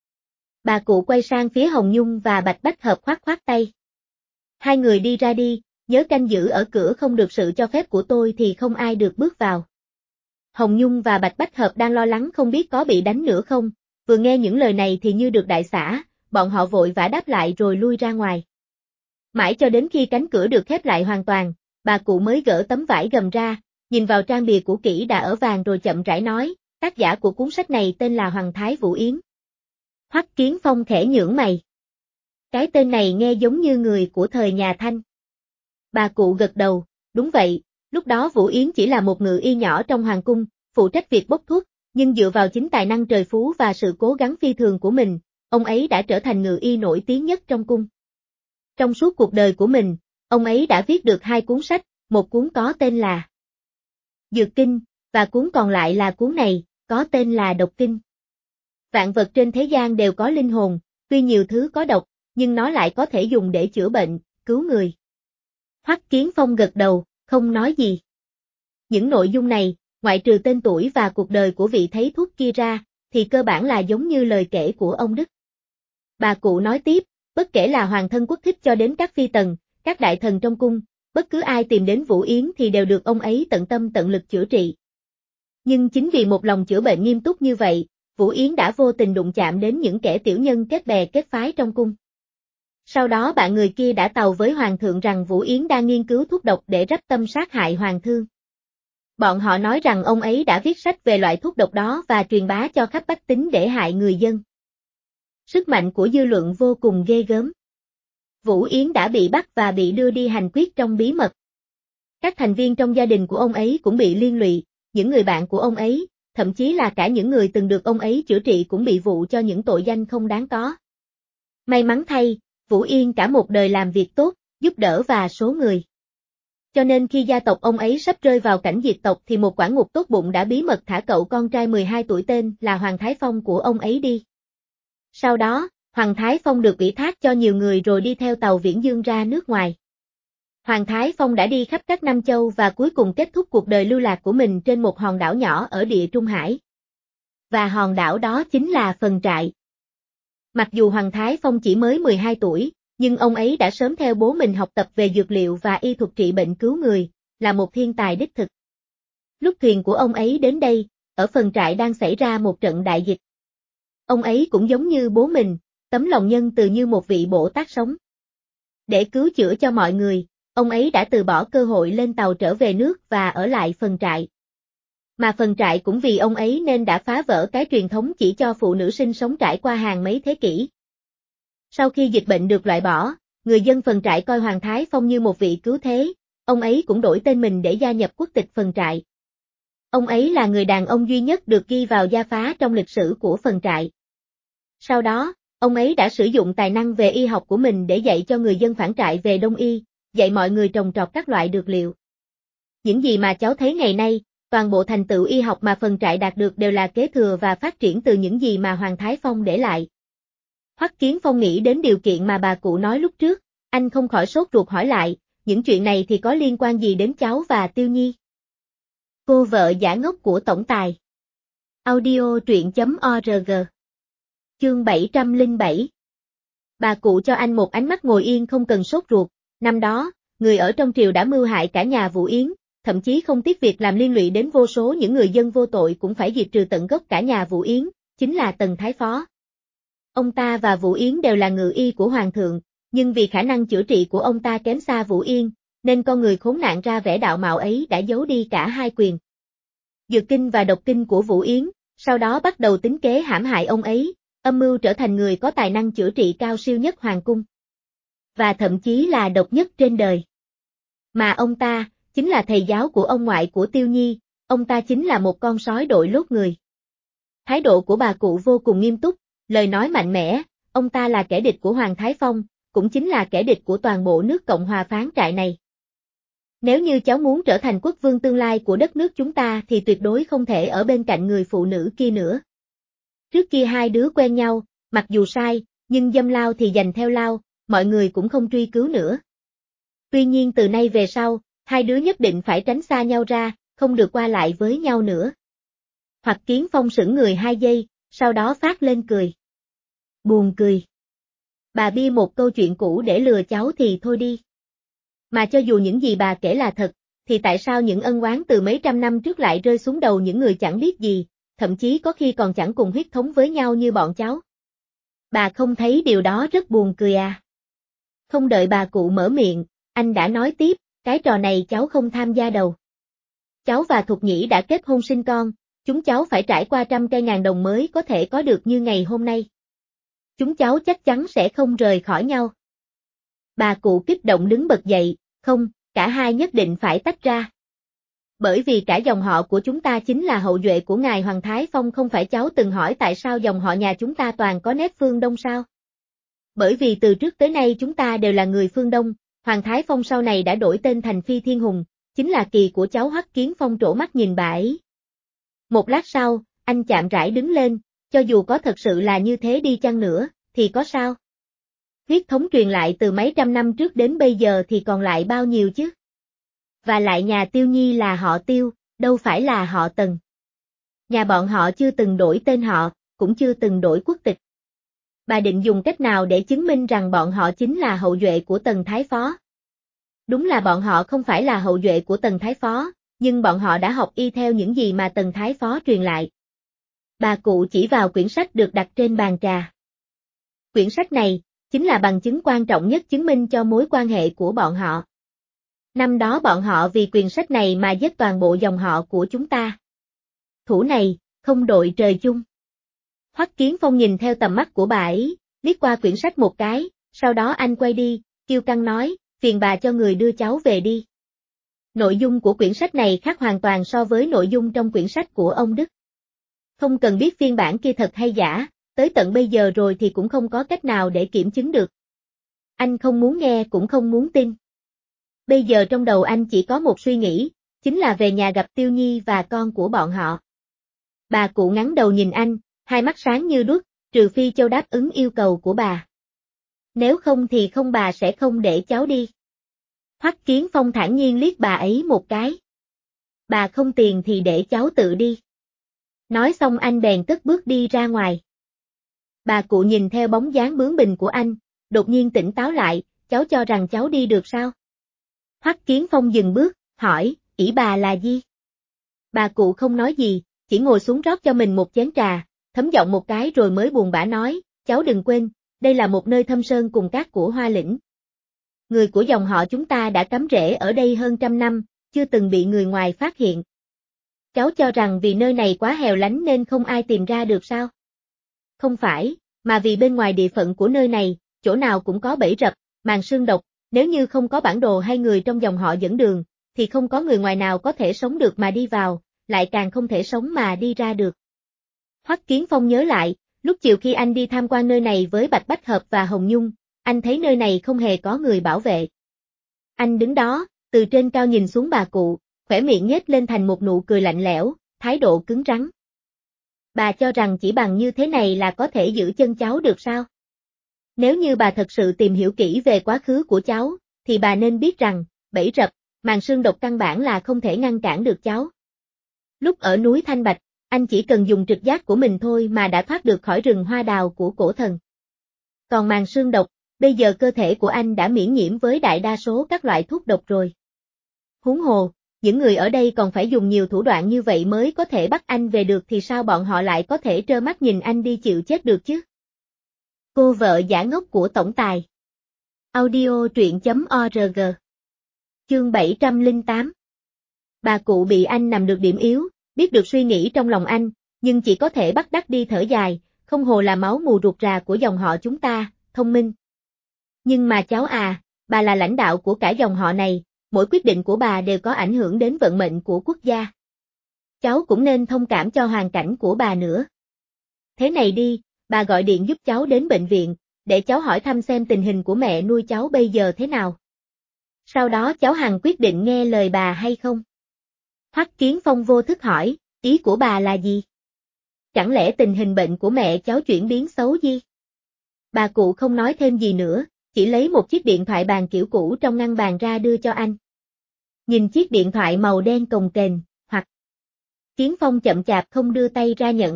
[SPEAKER 1] Bà cụ quay sang phía Hồng Nhung và Bạch Bách Hợp khoát khoát tay. Hai người đi ra đi, nhớ canh giữ ở cửa, không được sự cho phép của tôi thì không ai được bước vào. Hồng Nhung và Bạch Bách Hợp đang lo lắng không biết có bị đánh nữa không, vừa nghe những lời này thì như được đại xả, bọn họ vội vã đáp lại rồi lui ra ngoài. Mãi cho đến khi cánh cửa được khép lại hoàn toàn, bà cụ mới gỡ tấm vải gầm ra, nhìn vào trang bìa cũ kỹ đã ở vàng rồi chậm rãi nói, tác giả của cuốn sách này tên là Hoàng Thái Vũ Yến. Hoắc Kiến Phong khẽ nhướng mày. Cái tên này nghe giống như người của thời nhà Thanh. Bà cụ gật đầu, đúng vậy, lúc đó Vũ Yến chỉ là một ngự y nhỏ trong hoàng cung, phụ trách việc bốc thuốc, nhưng dựa vào chính tài năng trời phú và sự cố gắng phi thường của mình, ông ấy đã trở thành ngự y nổi tiếng nhất trong cung. Trong suốt cuộc đời của mình, ông ấy đã viết được 2 cuốn sách, một cuốn có tên là Dược Kinh, và cuốn còn lại là cuốn này, có tên là Độc Kinh. Vạn vật trên thế gian đều có linh hồn, tuy nhiều thứ có độc, nhưng nó lại có thể dùng để chữa bệnh, cứu người. Hoắc Kiến Phong gật đầu, không nói gì. Những nội dung này, ngoại trừ tên tuổi và cuộc đời của vị thầy thuốc kia ra, thì cơ bản là giống như lời kể của ông Đức. Bà cụ nói tiếp, bất kể là hoàng thân quốc thích cho đến các phi tần, các đại thần trong cung, bất cứ ai tìm đến Vũ Yến thì đều được ông ấy tận tâm tận lực chữa trị. Nhưng chính vì một lòng chữa bệnh nghiêm túc như vậy, Vũ Yến đã vô tình đụng chạm đến những kẻ tiểu nhân kết bè kết phái trong cung. Sau đó bạn người kia đã tàu với hoàng thượng rằng Vũ Yến đang nghiên cứu thuốc độc để rắp tâm sát hại hoàng thương. Bọn họ nói rằng ông ấy đã viết sách về loại thuốc độc đó và truyền bá cho khắp bách tính để hại người dân. Sức mạnh của dư luận vô cùng ghê gớm. Vũ Yến đã bị bắt và bị đưa đi hành quyết trong bí mật. Các thành viên trong gia đình của ông ấy cũng bị liên lụy, những người bạn của ông ấy, thậm chí là cả những người từng được ông ấy chữa trị cũng bị vụ cho những tội danh không đáng có. May mắn thay, Vũ Yên cả một đời làm việc tốt, giúp đỡ và số người. Cho nên khi gia tộc ông ấy sắp rơi vào cảnh diệt tộc thì một quản ngục tốt bụng đã bí mật thả cậu con trai 12 tuổi tên là Hoàng Thái Phong của ông ấy đi. Sau đó, Hoàng Thái Phong được ủy thác cho nhiều người rồi đi theo tàu viễn dương ra nước ngoài. Hoàng Thái Phong đã đi khắp các Nam Châu và cuối cùng kết thúc cuộc đời lưu lạc của mình trên một hòn đảo nhỏ ở địa Trung Hải. Và hòn đảo đó chính là Phần Trại. Mặc dù Hoàng Thái Phong chỉ mới 12 tuổi, nhưng ông ấy đã sớm theo bố mình học tập về dược liệu và y thuật trị bệnh cứu người, là một thiên tài đích thực. Lúc thuyền của ông ấy đến đây, ở phần trại đang xảy ra một trận đại dịch. Ông ấy cũng giống như bố mình, tấm lòng nhân từ như một vị Bồ Tát sống. Để cứu chữa cho mọi người, ông ấy đã từ bỏ cơ hội lên tàu trở về nước và ở lại phần trại. Mà phần trại cũng vì ông ấy nên đã phá vỡ cái truyền thống chỉ cho phụ nữ sinh sống trải qua hàng mấy thế kỷ. Sau khi dịch bệnh được loại bỏ, người dân phần trại coi Hoàng Thái Phong như một vị cứu thế, ông ấy cũng đổi tên mình để gia nhập quốc tịch phần trại. Ông ấy là người đàn ông duy nhất được ghi vào gia phá trong lịch sử của phần trại. Sau đó, ông ấy đã sử dụng tài năng về y học của mình để dạy cho người dân phản trại về Đông y, dạy mọi người trồng trọt các loại dược liệu. Những gì mà cháu thấy ngày nay, toàn bộ thành tựu y học mà phần trại đạt được đều là kế thừa và phát triển từ những gì mà Hoàng Thái Phong để lại. Hoắc Kiến Phong nghĩ đến điều kiện mà bà cụ nói lúc trước, anh không khỏi sốt ruột hỏi lại, những chuyện này thì có liên quan gì đến cháu và Tiêu Nhi? Cô vợ giả ngốc của tổng tài. Audio truyện.org. Chương 707. Bà cụ cho anh một ánh mắt ngồi yên không cần sốt ruột, năm đó, người ở trong triều đã mưu hại cả nhà Vũ Yến, thậm chí không tiếc việc làm liên lụy đến vô số những người dân vô tội cũng phải diệt trừ tận gốc cả nhà Vũ Yến, chính là Tần Thái Phó. Ông ta và Vũ Yến đều là ngự y của Hoàng thượng, nhưng vì khả năng chữa trị của ông ta kém xa Vũ Yên, nên con người khốn nạn ra vẻ đạo mạo ấy đã giấu đi cả hai quyền dược kinh và độc kinh của Vũ Yến, sau đó bắt đầu tính kế hãm hại ông ấy, âm mưu trở thành người có tài năng chữa trị cao siêu nhất hoàng cung. Và thậm chí là độc nhất trên đời. Mà ông ta, chính là thầy giáo của ông ngoại của Tiêu Nhi, ông ta chính là một con sói đội lốt người. Thái độ của bà cụ vô cùng nghiêm túc, lời nói mạnh mẽ, ông ta là kẻ địch của Hoàng Thái Phong, cũng chính là kẻ địch của toàn bộ nước Cộng hòa phán trại này. Nếu như cháu muốn trở thành quốc vương tương lai của đất nước chúng ta thì tuyệt đối không thể ở bên cạnh người phụ nữ kia nữa. Trước kia hai đứa quen nhau, mặc dù sai, nhưng dâm lao thì dành theo lao, mọi người cũng không truy cứu nữa. Tuy nhiên từ nay về sau, hai đứa nhất định phải tránh xa nhau ra, không được qua lại với nhau nữa. Hoặc Kiến Phong sững người 2 giây, sau đó phát lên cười. Buồn cười. Bà bia một câu chuyện cũ để lừa cháu thì thôi đi. Mà cho dù những gì bà kể là thật, thì tại sao những ân oán từ mấy trăm năm trước lại rơi xuống đầu những người chẳng biết gì, thậm chí có khi còn chẳng cùng huyết thống với nhau như bọn cháu? Bà không thấy điều đó rất buồn cười à? Không đợi bà cụ mở miệng, anh đã nói tiếp, cái trò này cháu không tham gia đâu. Cháu và Thục Nhĩ đã kết hôn sinh con, chúng cháu phải trải qua trăm cây ngàn đồng mới có thể có được như ngày hôm nay. Chúng cháu chắc chắn sẽ không rời khỏi nhau. Bà cụ kích động đứng bật dậy, không, cả hai nhất định phải tách ra. Bởi vì cả dòng họ của chúng ta chính là hậu duệ của ngài Hoàng Thái Phong, không phải cháu từng hỏi tại sao dòng họ nhà chúng ta toàn có nét phương Đông sao? Bởi vì từ trước tới nay chúng ta đều là người phương Đông, Hoàng Thái Phong sau này đã đổi tên thành Phi Thiên Hùng, chính là kỳ của cháu. Hoắc Kiến Phong trổ mắt nhìn bà ấy. Một lát sau, anh chạm rãi đứng lên, cho dù có thật sự là như thế đi chăng nữa, thì có sao? Huyết thống truyền lại từ mấy trăm năm trước đến bây giờ thì còn lại bao nhiêu chứ? Và lại nhà Tiêu Nhi là họ Tiêu, đâu phải là họ Tần. Nhà bọn họ chưa từng đổi tên họ, cũng chưa từng đổi quốc tịch. Bà định dùng cách nào để chứng minh rằng bọn họ chính là hậu duệ của Tần Thái Phó? Đúng là bọn họ không phải là hậu duệ của Tần Thái Phó, nhưng bọn họ đã học y theo những gì mà Tần Thái Phó truyền lại. Bà cụ chỉ vào quyển sách được đặt trên bàn trà. Quyển sách này, chính là bằng chứng quan trọng nhất chứng minh cho mối quan hệ của bọn họ. Năm đó bọn họ vì quyển sách này mà giết toàn bộ dòng họ của chúng ta. Thủ này, không đội trời chung. Hoắc Kiến Phong nhìn theo tầm mắt của bà ấy, liếc qua quyển sách một cái, sau đó anh quay đi, kiêu căng nói, phiền bà cho người đưa cháu về đi. Nội dung của quyển sách này khác hoàn toàn so với nội dung trong quyển sách của ông Đức. Không cần biết phiên bản kia thật hay giả, tới tận bây giờ rồi thì cũng không có cách nào để kiểm chứng được. Anh không muốn nghe cũng không muốn tin. Bây giờ trong đầu anh chỉ có một suy nghĩ, chính là về nhà gặp Tiêu Nhi và con của bọn họ. Bà cụ ngắn đầu nhìn anh, hai mắt sáng như đuốc, trừ phi Châu đáp ứng yêu cầu của bà. Nếu không thì không, bà sẽ không để cháu đi. Hoắc Kiến Phong thản nhiên liếc bà ấy một cái. Bà không tiền thì để cháu tự đi. Nói xong anh bèn cất bước đi ra ngoài. Bà cụ nhìn theo bóng dáng bướng bỉnh của anh, đột nhiên tỉnh táo lại, cháu cho rằng cháu đi được sao? Hoắc Kiến Phong dừng bước, hỏi, ỷ bà là gì? Bà cụ không nói gì, chỉ ngồi xuống rót cho mình một chén trà, thấm giọng một cái rồi mới buồn bã nói, cháu đừng quên, đây là một nơi thâm sơn cùng cát của Hoa Lĩnh. Người của dòng họ chúng ta đã cắm rễ ở đây hơn 100 năm, chưa từng bị người ngoài phát hiện. Cháu cho rằng vì nơi này quá hẻo lánh nên không ai tìm ra được sao? Không phải, mà vì bên ngoài địa phận của nơi này, chỗ nào cũng có bẫy rập, màn sương độc, nếu như không có bản đồ hay người trong dòng họ dẫn đường, thì không có người ngoài nào có thể sống được mà đi vào, lại càng không thể sống mà đi ra được. Hoắc Kiến Phong nhớ lại, lúc chiều khi anh đi tham quan nơi này với Bạch Bách Hợp và Hồng Nhung, anh thấy nơi này không hề có người bảo vệ. Anh đứng đó, từ trên cao nhìn xuống bà cụ, khóe miệng nhếch lên thành một nụ cười lạnh lẽo, thái độ cứng rắn. Bà cho rằng chỉ bằng như thế này là có thể giữ chân cháu được sao? Nếu như bà thật sự tìm hiểu kỹ về quá khứ của cháu, thì bà nên biết rằng, bẫy rập, màn sương độc căn bản là không thể ngăn cản được cháu. Lúc ở núi Thanh Bạch, anh chỉ cần dùng trực giác của mình thôi mà đã thoát được khỏi rừng hoa đào của cổ thần. Còn màn sương độc, bây giờ cơ thể của anh đã miễn nhiễm với đại đa số các loại thuốc độc rồi. Huống hồ, những người ở đây còn phải dùng nhiều thủ đoạn như vậy mới có thể bắt anh về được thì sao bọn họ lại có thể trơ mắt nhìn anh đi chịu chết được chứ? Cô vợ giả ngốc của tổng tài. Audio truyện.org. Chương 708. Bà cụ bị anh nằm được điểm yếu, biết được suy nghĩ trong lòng anh, nhưng chỉ có thể bắt đắc đi thở dài, không hồ là máu mù ruột rà của dòng họ chúng ta, thông minh. Nhưng mà cháu à, bà là lãnh đạo của cả dòng họ này, mỗi quyết định của bà đều có ảnh hưởng đến vận mệnh của quốc gia. Cháu cũng nên thông cảm cho hoàn cảnh của bà nữa. Thế này đi, bà gọi điện giúp cháu đến bệnh viện, để cháu hỏi thăm xem tình hình của mẹ nuôi cháu bây giờ thế nào. Sau đó cháu Hằng quyết định nghe lời bà hay không. Hoắc Kiến Phong vô thức hỏi, ý của bà là gì? Chẳng lẽ tình hình bệnh của mẹ cháu chuyển biến xấu gì? Bà cụ không nói thêm gì nữa, chỉ lấy một chiếc điện thoại bàn kiểu cũ trong ngăn bàn ra đưa cho anh. Nhìn chiếc điện thoại màu đen cồng kềnh, hoặc Kiến Phong chậm chạp không đưa tay ra nhận.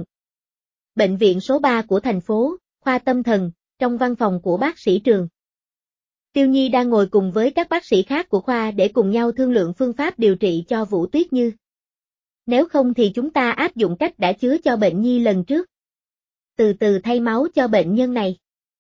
[SPEAKER 1] Bệnh viện số 3 của thành phố, khoa tâm thần, trong văn phòng của bác sĩ Trường. Tiêu Nhi đang ngồi cùng với các bác sĩ khác của khoa để cùng nhau thương lượng phương pháp điều trị cho Vũ Tuyết Như. Nếu không thì chúng ta áp dụng cách đã chữa cho bệnh nhi lần trước. Từ từ thay máu cho bệnh nhân này.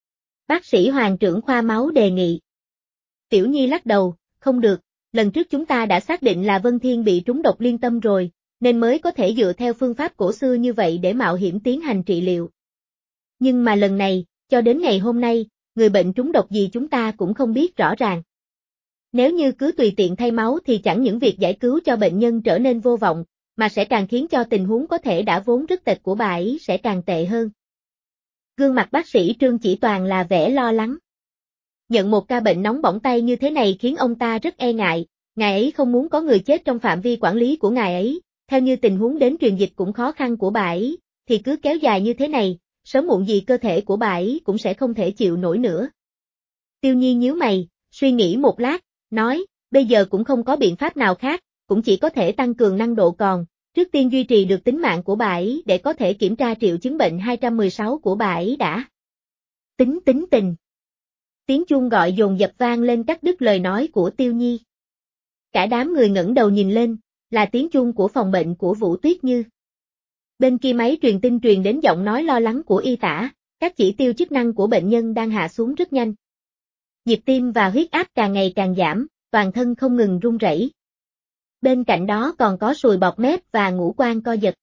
[SPEAKER 1] Bác sĩ Hoàng trưởng khoa máu đề nghị. Tiểu Nhi lắc đầu, không được, lần trước chúng ta đã xác định là Vân Thiên bị trúng độc liên tâm rồi, nên mới có thể dựa theo phương pháp cổ xưa như vậy để mạo hiểm tiến hành trị liệu. Nhưng mà lần này, cho đến ngày hôm nay, người bệnh trúng độc gì chúng ta cũng không biết rõ ràng. Nếu như cứ tùy tiện thay máu thì chẳng những việc giải cứu cho bệnh nhân trở nên vô vọng, mà sẽ càng khiến cho tình huống có thể đã vốn rất tệ của bà ấy sẽ càng tệ hơn. Gương mặt bác sĩ Trương chỉ toàn là vẻ lo lắng. Nhận một ca bệnh nóng bỏng tay như thế này khiến ông ta rất e ngại, ngài ấy không muốn có người chết trong phạm vi quản lý của ngài ấy, theo như tình huống đến truyền dịch cũng khó khăn của bà ấy, thì cứ kéo dài như thế này, sớm muộn gì cơ thể của bà ấy cũng sẽ không thể chịu nổi nữa. Tiêu Nhi nhíu mày, suy nghĩ một lát, nói, bây giờ cũng không có biện pháp nào khác, cũng chỉ có thể tăng cường năng độ còn, trước tiên duy trì được tính mạng của bà ấy để có thể kiểm tra triệu chứng bệnh 216 của bà ấy đã. Tính tình. Tiếng chuông gọi dồn dập vang lên cắt đứt lời nói của Tiêu Nhi. Cả đám người ngẩng đầu nhìn lên, là tiếng chuông của phòng bệnh của Vũ Tuyết Như. Bên kia máy truyền tin truyền đến giọng nói lo lắng của y tá, các chỉ tiêu chức năng của bệnh nhân đang hạ xuống rất nhanh. Nhịp tim và huyết áp càng ngày càng giảm, toàn thân không ngừng run rẩy. Bên cạnh đó còn có sùi bọt mép và ngũ quan co giật.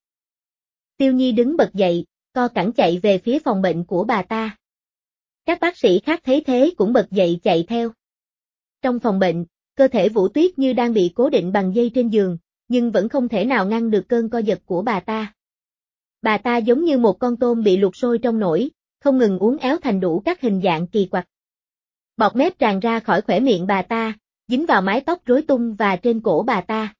[SPEAKER 1] Tiêu Nhi đứng bật dậy, co cẳng chạy về phía phòng bệnh của bà ta. Các bác sĩ khác thấy thế cũng bật dậy chạy theo. Trong phòng bệnh, cơ thể Vũ Tuyết Như đang bị cố định bằng dây trên giường, nhưng vẫn không thể nào ngăn được cơn co giật của bà ta. Bà ta giống như một con tôm bị luộc sôi trong nồi, không ngừng uốn éo thành đủ các hình dạng kỳ quặc. Bọt mép tràn ra khỏi khóe miệng bà ta, dính vào mái tóc rối tung và trên cổ bà ta.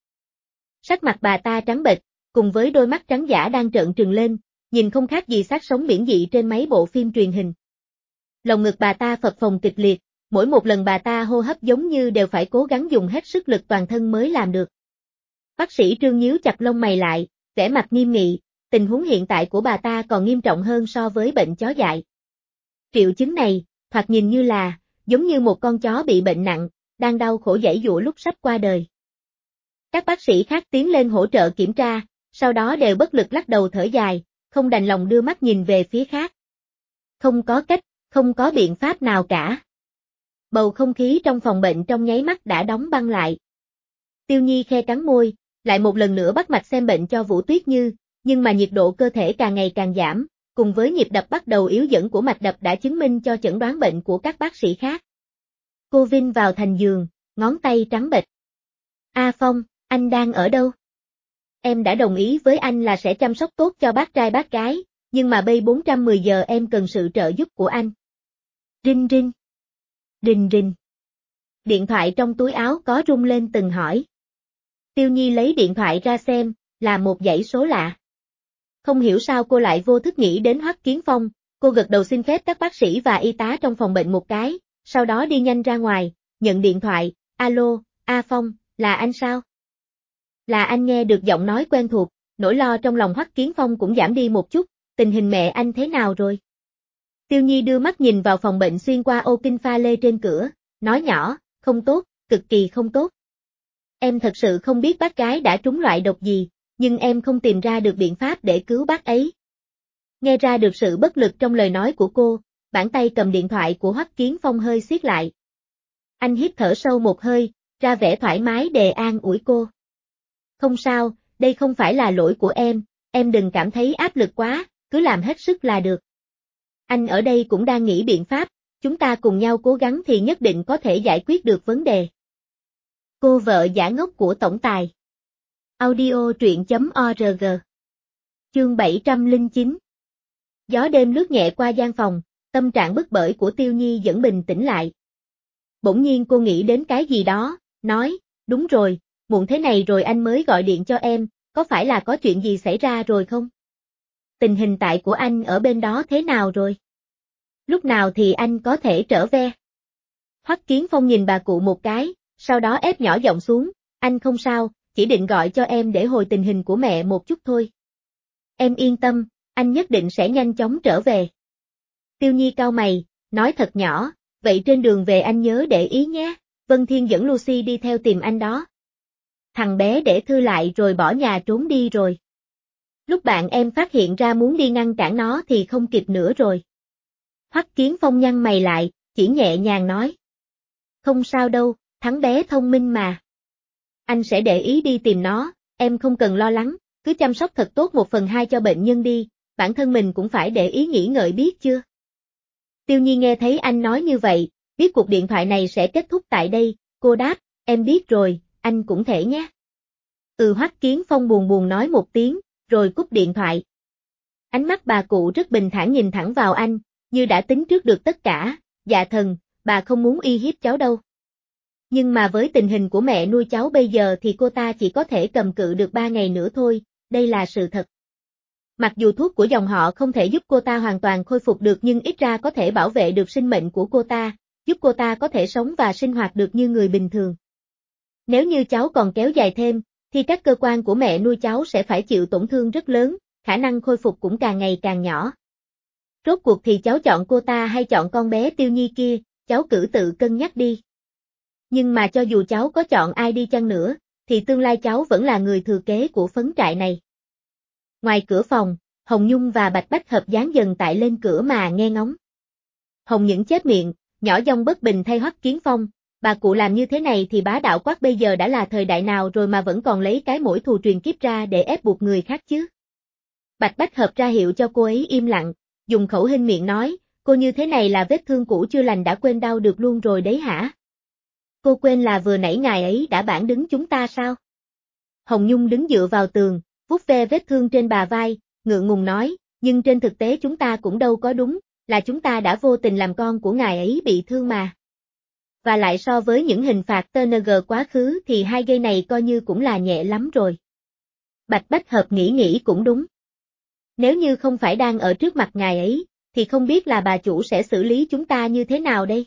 [SPEAKER 1] Sắc mặt bà ta trắng bệch, cùng với đôi mắt trắng dã đang trợn trừng lên, nhìn không khác gì xác sống biển dị trên mấy bộ phim truyền hình. Lồng ngực bà ta phập phồng kịch liệt, mỗi một lần bà ta hô hấp giống như đều phải cố gắng dùng hết sức lực toàn thân mới làm được. Bác sĩ Trương nhíu chặt lông mày lại, vẻ mặt nghiêm nghị, tình huống hiện tại của bà ta còn nghiêm trọng hơn so với bệnh chó dại. Triệu chứng này, thoạt nhìn như là, giống như một con chó bị bệnh nặng, đang đau khổ giãy giụa lúc sắp qua đời. Các bác sĩ khác tiến lên hỗ trợ kiểm tra, sau đó đều bất lực lắc đầu thở dài, không đành lòng đưa mắt nhìn về phía khác. Không có cách, không có biện pháp nào cả. Bầu không khí trong phòng bệnh trong nháy mắt đã đóng băng lại. Tiêu Nhi khe cắn môi, lại một lần nữa bắt mạch xem bệnh cho Vũ Tuyết Như, nhưng mà nhiệt độ cơ thể càng ngày càng giảm, cùng với nhịp đập bắt đầu yếu dần của mạch đập đã chứng minh cho chẩn đoán bệnh của các bác sĩ khác. Cô Vinh vào thành giường, ngón tay trắng bệch. A Phong, anh đang ở đâu? Em đã đồng ý với anh là sẽ chăm sóc tốt cho bác trai bác gái, nhưng mà bây 410 giờ em cần sự trợ giúp của anh. Rinh rinh. Rình rình. Điện thoại trong túi áo có rung lên từng hỏi. Tiêu Nhi lấy điện thoại ra xem, là một dãy số lạ. Không hiểu sao cô lại vô thức nghĩ đến Hoắc Kiến Phong, cô gật đầu xin phép các bác sĩ và y tá trong phòng bệnh một cái, sau đó đi nhanh ra ngoài, nhận điện thoại, alo, A Phong, là anh sao? Là anh. Nghe được giọng nói quen thuộc, nỗi lo trong lòng Hoắc Kiến Phong cũng giảm đi một chút, tình hình mẹ anh thế nào rồi? Tiêu Nhi đưa mắt nhìn vào phòng bệnh xuyên qua ô kinh pha lê trên cửa, nói nhỏ, không tốt, cực kỳ không tốt. Em thật sự không biết bác gái đã trúng loại độc gì, nhưng em không tìm ra được biện pháp để cứu bác ấy. Nghe ra được sự bất lực trong lời nói của cô, bàn tay cầm điện thoại của Hoắc Kiến Phong hơi siết lại. Anh hít thở sâu một hơi, ra vẻ thoải mái để an ủi cô. Không sao, đây không phải là lỗi của em đừng cảm thấy áp lực quá, cứ làm hết sức là được. Anh ở đây cũng đang nghĩ biện pháp, chúng ta cùng nhau cố gắng thì nhất định có thể giải quyết được vấn đề. Cô vợ giả ngốc của tổng tài. Audio truyện.org. Chương 709. Gió đêm lướt nhẹ qua gian phòng, tâm trạng bức bởi của Tiêu Nhi vẫn bình tĩnh lại. Bỗng nhiên cô nghĩ đến cái gì đó, nói, đúng rồi, muộn thế này rồi anh mới gọi điện cho em, có phải là có chuyện gì xảy ra rồi không? Tình hình tại của anh ở bên đó thế nào rồi? Lúc nào thì anh có thể trở về? Hoắc Kiến Phong nhìn bà cụ một cái, sau đó ép nhỏ giọng xuống, anh không sao, chỉ định gọi cho em để hồi tình hình của mẹ một chút thôi. Em yên tâm, anh nhất định sẽ nhanh chóng trở về. Tiêu Nhi cau mày, nói thật nhỏ, vậy trên đường về anh nhớ để ý nhé, Vân Thiên dẫn Lucy đi theo tìm anh đó. Thằng bé để thư lại rồi bỏ nhà trốn đi rồi. Lúc bạn em phát hiện ra muốn đi ngăn cản nó thì không kịp nữa rồi. Hoắc Kiến Phong nhăn mày lại, chỉ nhẹ nhàng nói. Không sao đâu, thằng bé thông minh mà. Anh sẽ để ý đi tìm nó, em không cần lo lắng, cứ chăm sóc thật tốt 1/2 cho bệnh nhân đi, bản thân mình cũng phải để ý nghỉ ngơi biết chưa? Tiêu Nhi nghe thấy anh nói như vậy, biết cuộc điện thoại này sẽ kết thúc tại đây, cô đáp, em biết rồi, anh cũng thể nhé. Hoắc Kiến Phong buồn buồn nói một tiếng, rồi cúp điện thoại. Ánh mắt bà cụ rất bình thản nhìn thẳng vào anh, như đã tính trước được tất cả, dạ thần, bà không muốn uy hiếp cháu đâu. Nhưng mà với tình hình của mẹ nuôi cháu bây giờ thì cô ta chỉ có thể cầm cự được 3 ngày nữa thôi, đây là sự thật. Mặc dù thuốc của dòng họ không thể giúp cô ta hoàn toàn khôi phục được nhưng ít ra có thể bảo vệ được sinh mệnh của cô ta, giúp cô ta có thể sống và sinh hoạt được như người bình thường. Nếu như cháu còn kéo dài thêm, thì các cơ quan của mẹ nuôi cháu sẽ phải chịu tổn thương rất lớn, khả năng khôi phục cũng càng ngày càng nhỏ. Rốt cuộc thì cháu chọn cô ta hay chọn con bé Tiêu Nhi kia, cháu cứ tự cân nhắc đi. Nhưng mà cho dù cháu có chọn ai đi chăng nữa, thì tương lai cháu vẫn là người thừa kế của phấn trại này. Ngoài cửa phòng, Hồng Nhung và Bạch Bách Hợp dán dần tại lên cửa mà nghe ngóng. Hồng Những chép miệng, nhỏ giọng bất bình thay Hoắc Kiến Phong, bà cụ làm như thế này thì bá đạo quá, bây giờ đã là thời đại nào rồi mà vẫn còn lấy cái mũi thù truyền kiếp ra để ép buộc người khác chứ. Bạch Bách Hợp ra hiệu cho cô ấy im lặng, dùng khẩu hình miệng nói, cô như thế này là vết thương cũ chưa lành đã quên đau được luôn rồi đấy hả? Cô quên là vừa nãy ngài ấy đã bản đứng chúng ta sao? Hồng Nhung đứng dựa vào tường, vuốt ve vết thương trên bả vai, ngượng ngùng nói, nhưng trên thực tế chúng ta cũng đâu có đúng, là chúng ta đã vô tình làm con của ngài ấy bị thương mà. Và lại so với những hình phạt TNG quá khứ thì hai gây này coi như cũng là nhẹ lắm rồi. Bạch Bách Hợp nghĩ cũng đúng. Nếu như không phải đang ở trước mặt ngài ấy, thì không biết là bà chủ sẽ xử lý chúng ta như thế nào đây.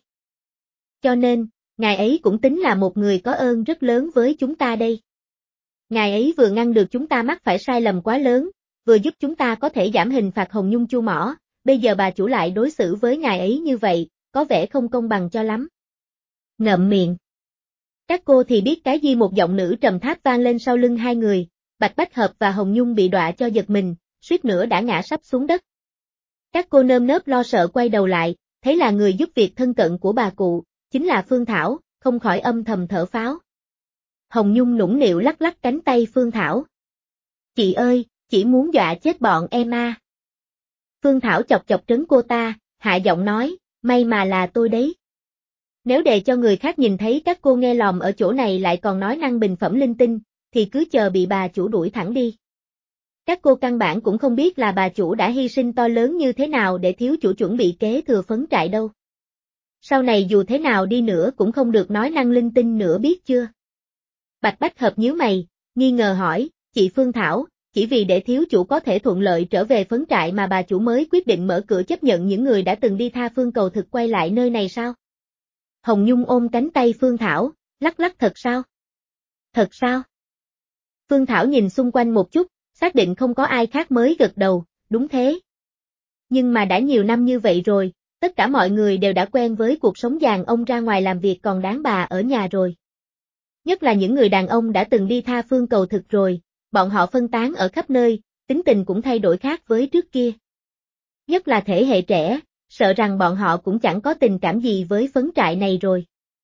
[SPEAKER 1] Cho nên, ngài ấy cũng tính là một người có ơn rất lớn với chúng ta đây. Ngài ấy vừa ngăn được chúng ta mắc phải sai lầm quá lớn, vừa giúp chúng ta có thể giảm hình phạt. Hồng Nhung chu mỏ, bây giờ bà chủ lại đối xử với ngài ấy như vậy, có vẻ không công bằng cho lắm. Ngậm miệng. Các cô thì biết cái gì, một giọng nữ trầm tháp vang lên sau lưng hai người, Bạch Bách Hợp và Hồng Nhung bị dọa cho giật mình, suýt nữa đã ngã sắp xuống đất. Các cô nơm nớp lo sợ quay đầu lại, thấy là người giúp việc thân cận của bà cụ, chính là Phương Thảo, không khỏi âm thầm thở pháo. Hồng Nhung nũng nịu lắc lắc cánh tay Phương Thảo. Chị ơi, chỉ muốn dọa chết bọn em à. Phương Thảo chọc chọc trấn cô ta, hạ giọng nói, may mà là tôi đấy. Nếu để cho người khác nhìn thấy các cô nghe lòm ở chỗ này lại còn nói năng bình phẩm linh tinh, thì cứ chờ bị bà chủ đuổi thẳng đi. Các cô căn bản cũng không biết là bà chủ đã hy sinh to lớn như thế nào để thiếu chủ chuẩn bị kế thừa phấn trại đâu. Sau này dù thế nào đi nữa cũng không được nói năng linh tinh nữa, biết chưa? Bạch Bách Hợp nhíu mày, nghi ngờ hỏi, chị Phương Thảo, chỉ vì để thiếu chủ có thể thuận lợi trở về phấn trại mà bà chủ mới quyết định mở cửa chấp nhận những người đã từng đi tha phương cầu thực quay lại nơi này sao? Hồng Nhung ôm cánh tay Phương Thảo, lắc lắc, thật sao? Thật sao? Phương Thảo nhìn xung quanh một chút, xác định không có ai khác mới gật đầu, đúng thế. Nhưng mà đã nhiều năm như vậy rồi, tất cả mọi người đều đã quen với cuộc sống đàn ông ra ngoài làm việc còn đàn bà ở nhà rồi. Nhất là những người đàn ông đã từng đi tha phương cầu thực rồi, bọn họ phân tán ở khắp nơi, tính tình cũng thay đổi khác với trước kia. Nhất là thế hệ trẻ, sợ rằng bọn họ cũng chẳng có tình cảm gì với phấn trại này rồi.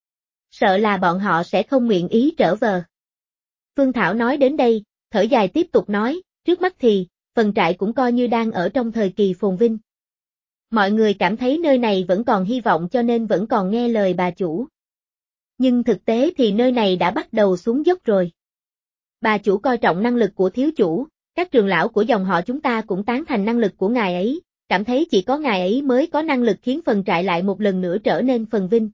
[SPEAKER 1] Sợ là bọn họ sẽ không nguyện ý trở về. Phương Thảo nói đến đây, thở dài tiếp tục nói, trước mắt thì, phần trại cũng coi như đang ở trong thời kỳ phồn vinh. Mọi người cảm thấy nơi này vẫn còn hy vọng cho nên vẫn còn nghe lời bà chủ. Nhưng thực tế thì nơi này đã bắt đầu xuống dốc rồi. Bà chủ coi trọng năng lực của thiếu chủ, các trường lão của dòng họ chúng ta cũng tán thành năng lực của ngài ấy, cảm thấy chỉ có ngài ấy mới có năng lực khiến phần trại lại một lần nữa trở nên phồn vinh.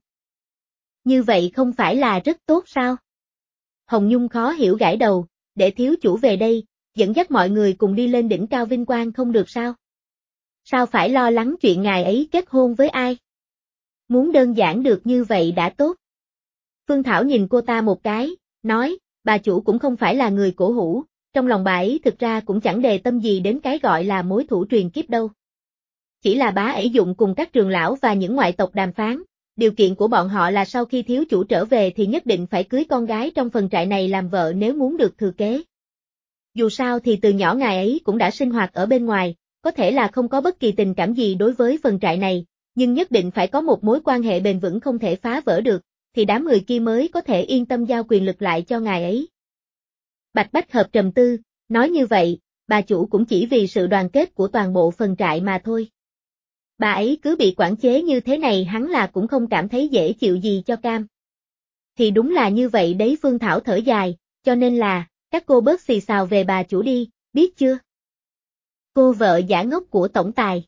[SPEAKER 1] Như vậy không phải là rất tốt sao? Hồng Nhung khó hiểu gãi đầu, để thiếu chủ về đây, dẫn dắt mọi người cùng đi lên đỉnh cao vinh quang không được sao? Sao phải lo lắng chuyện ngài ấy kết hôn với ai? Muốn đơn giản được như vậy đã tốt. Phương Thảo nhìn cô ta một cái, nói, bà chủ cũng không phải là người cổ hủ, trong lòng bà ấy thực ra cũng chẳng đề tâm gì đến cái gọi là mối thủ truyền kiếp đâu. Chỉ là bá ấy dụng cùng các trường lão và những ngoại tộc đàm phán, điều kiện của bọn họ là sau khi thiếu chủ trở về thì nhất định phải cưới con gái trong phần trại này làm vợ nếu muốn được thừa kế. Dù sao thì từ nhỏ ngài ấy cũng đã sinh hoạt ở bên ngoài, có thể là không có bất kỳ tình cảm gì đối với phần trại này, nhưng nhất định phải có một mối quan hệ bền vững không thể phá vỡ được, thì đám người kia mới có thể yên tâm giao quyền lực lại cho ngài ấy. Bạch Bách Hợp trầm tư, nói như vậy, bà chủ cũng chỉ vì sự đoàn kết của toàn bộ phần trại mà thôi. Bà ấy cứ bị quản chế như thế này hắn là cũng không cảm thấy dễ chịu gì cho cam. Thì đúng là như vậy đấy, Phương Thảo thở dài, cho nên là, các cô bớt xì xào về bà chủ đi, biết chưa? Cô vợ giả ngốc của tổng tài.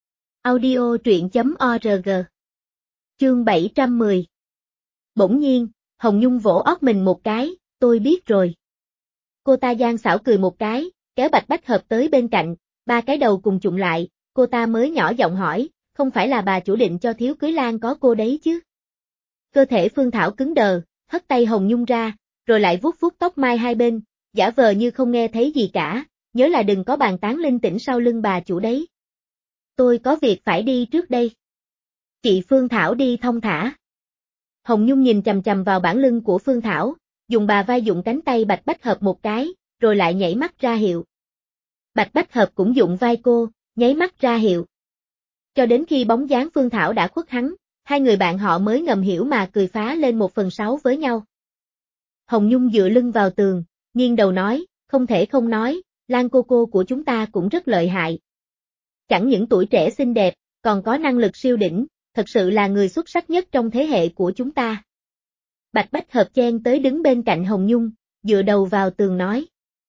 [SPEAKER 1] Audio truyện.org. Chương 710. Bỗng nhiên, Hồng Nhung vỗ óc mình một cái, tôi biết rồi. Cô ta gian xảo cười một cái, kéo Bạch Bách Hợp tới bên cạnh, ba cái đầu cùng chụm lại, cô ta mới nhỏ giọng hỏi, không phải là bà chủ định cho thiếu cưới Lan có cô đấy chứ? Cơ thể Phương Thảo cứng đờ, hất tay Hồng Nhung ra, rồi lại vuốt vuốt tóc mai hai bên, giả vờ như không nghe thấy gì cả, nhớ là đừng có bàn tán linh tĩnh sau lưng bà chủ đấy. Tôi có việc phải đi trước đây. Chị Phương Thảo đi thong thả. Hồng Nhung nhìn chằm chằm vào bản lưng của Phương Thảo, dùng bà vai dụng cánh tay Bạch Bách Hợp một cái, rồi lại nhảy mắt ra hiệu. Bạch Bách Hợp cũng dụng vai cô, nháy mắt ra hiệu. Cho đến khi bóng dáng Phương Thảo đã khuất hắn, hai người bạn họ mới ngầm hiểu mà cười phá lên 1/6 với nhau. Hồng Nhung dựa lưng vào tường, nghiêng đầu nói, không thể không nói, Lan cô của chúng ta cũng rất lợi hại. Chẳng những tuổi trẻ xinh đẹp, còn có năng lực siêu đỉnh, thật sự là người xuất sắc nhất trong thế hệ của chúng ta. Bạch Bách Hợp chen tới đứng bên cạnh Hồng Nhung, dựa đầu vào tường nói.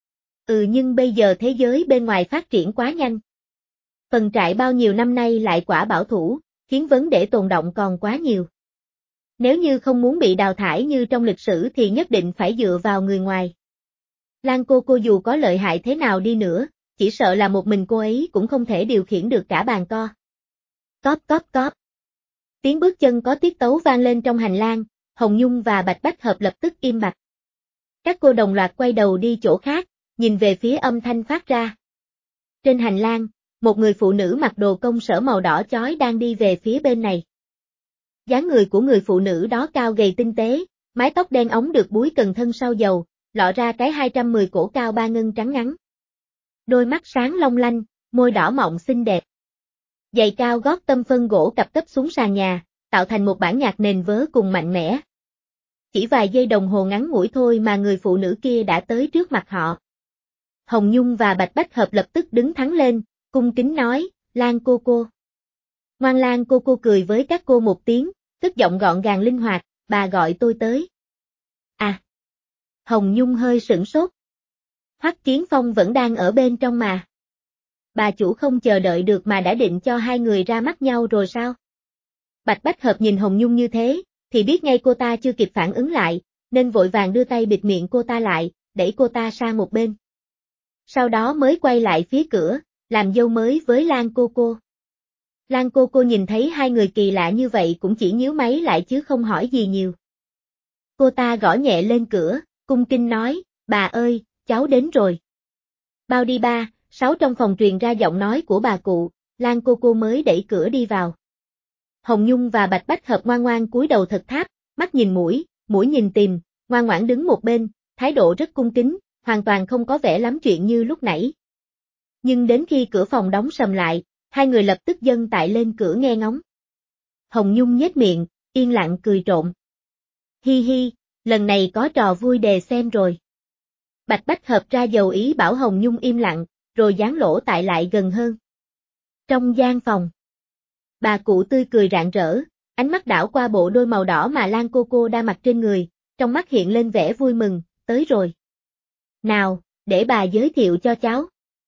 [SPEAKER 1] Nhưng bây giờ thế giới bên ngoài phát triển quá nhanh. Phần trại bao nhiêu năm nay lại quả bảo thủ, khiến vấn đề tồn động còn quá nhiều. Nếu như không muốn bị đào thải như trong lịch sử thì nhất định phải dựa vào người ngoài. Lan cô dù có lợi hại thế nào đi nữa, chỉ sợ là một mình cô ấy cũng không thể điều khiển được cả bàn co. Cóp cóp cóp. Tiếng bước chân có tiết tấu vang lên trong hành lang, Hồng Nhung và Bạch Bách Hợp lập tức im bặt. Các cô đồng loạt quay đầu đi chỗ khác, nhìn về phía âm thanh phát ra. Trên hành lang, một người phụ nữ mặc đồ công sở màu đỏ chói đang đi về phía bên này. Dáng người của người phụ nữ đó cao gầy tinh tế, mái tóc đen óng được búi cần thân sau dầu, lọ ra cái 210 cổ cao ba ngân trắng ngắn. Đôi mắt sáng long lanh, môi đỏ mọng xinh đẹp. Giày cao gót tăm phân gỗ cặp tấp xuống sàn nhà, tạo thành một bản nhạc nền vớ cùng mạnh mẽ. Chỉ vài giây đồng hồ ngắn ngủi thôi mà người phụ nữ kia đã tới trước mặt họ. Hồng Nhung và Bạch Bách Hợp lập tức đứng thẳng lên, cung kính nói, Lan cô cô. Ngoan Lan cô cô cười với các cô một tiếng, cất giọng gọn gàng linh hoạt, bà gọi tôi tới. À. Hồng Nhung hơi sửng sốt. Hoắc Kiến Phong vẫn đang ở bên trong mà. Bà chủ không chờ đợi được mà đã định cho hai người ra mắt nhau rồi sao? Bạch Bách Hợp nhìn Hồng Nhung như thế, thì biết ngay cô ta chưa kịp phản ứng lại, nên vội vàng đưa tay bịt miệng cô ta lại, đẩy cô ta sang một bên. Sau đó mới quay lại phía cửa, làm dâu mới với Lan cô cô. Lan cô cô nhìn thấy hai người kỳ lạ như vậy cũng chỉ nhíu máy lại chứ không hỏi gì nhiều. Cô ta gõ nhẹ lên cửa, cung kính nói, bà ơi, cháu đến rồi. Bao đi ba, sáu trong phòng truyền ra giọng nói của bà cụ, Lan cô cô mới đẩy cửa đi vào. Hồng Nhung và Bạch Bách Hợp ngoan ngoan cúi đầu thật tháp, mắt nhìn mũi, mũi nhìn tìm, ngoan ngoãn đứng một bên, thái độ rất cung kính, hoàn toàn không có vẻ lắm chuyện như lúc nãy. Nhưng đến khi cửa phòng đóng sầm lại, hai người lập tức dâng tại lên cửa nghe ngóng. Hồng Nhung nhếch miệng, yên lặng cười trộm. Hi hi, lần này có trò vui đề xem rồi. Bạch Bách Hợp ra dầu ý bảo Hồng Nhung im lặng, rồi dán lỗ tại lại gần hơn. Trong gian phòng, bà cụ tươi cười rạng rỡ, ánh mắt đảo qua bộ đôi màu đỏ mà Lan cô cô đã mặc trên người, trong mắt hiện lên vẻ vui mừng, tới rồi. Nào, để bà giới thiệu cho cháu.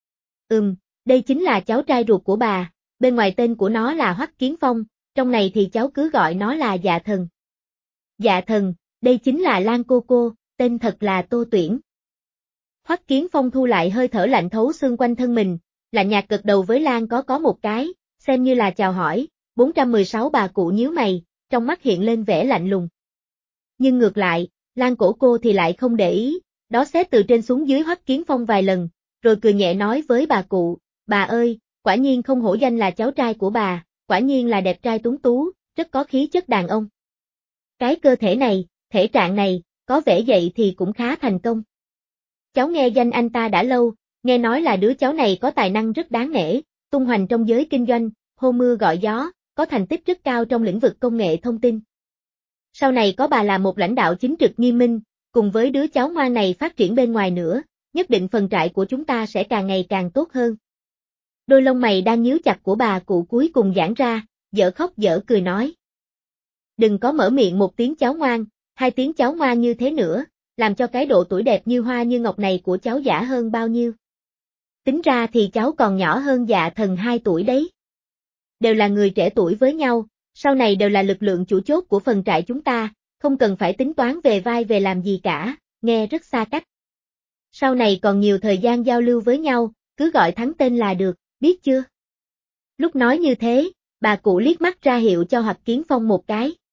[SPEAKER 1] Đây chính là cháu trai ruột của bà, bên ngoài tên của nó là Hoắc Kiến Phong, trong này thì cháu cứ gọi nó là Dạ Thần. Dạ Thần, đây chính là Lan cô cô, tên thật là Tô Tuyển. Hoắc Kiến Phong thu lại hơi thở lạnh thấu xương quanh thân mình, lạnh nhạt gật đầu với Lan có một cái, xem như là chào hỏi, 416 bà cụ nhíu mày, trong mắt hiện lên vẻ lạnh lùng. Nhưng ngược lại, Lan cổ cô thì lại không để ý, đó xét từ trên xuống dưới Hoắc Kiến Phong vài lần, rồi cười nhẹ nói với bà cụ, bà ơi, quả nhiên không hổ danh là cháu trai của bà, quả nhiên là đẹp trai tuấn tú, rất có khí chất đàn ông. Cái cơ thể này, thể trạng này, có vẻ vậy thì cũng khá thành công. Cháu nghe danh anh ta đã lâu, nghe nói là đứa cháu này có tài năng rất đáng nể, tung hoành trong giới kinh doanh, hô mưa gọi gió, có thành tích rất cao trong lĩnh vực công nghệ thông tin. Sau này có bà là một lãnh đạo chính trực nghiêm minh, cùng với đứa cháu ngoan này phát triển bên ngoài nữa, nhất định phần trại của chúng ta sẽ càng ngày càng tốt hơn. Đôi lông mày đang nhíu chặt của bà cụ cuối cùng giãn ra, dở khóc dở cười nói. Đừng có mở miệng một tiếng cháu ngoan, hai tiếng cháu ngoan như thế nữa, làm cho cái độ tuổi đẹp như hoa như ngọc này của cháu giả hơn bao nhiêu. Tính ra thì cháu còn nhỏ hơn Dạ Thần 2 tuổi đấy. Đều là người trẻ tuổi với nhau, sau này đều là lực lượng chủ chốt của phần trại chúng ta, không cần phải tính toán về vai về làm gì cả, nghe rất xa cách. Sau này còn nhiều thời gian giao lưu với nhau, cứ gọi thắng tên là được, biết chưa? Lúc nói như thế, bà cụ liếc mắt ra hiệu cho Hoắc Kiến Phong một cái.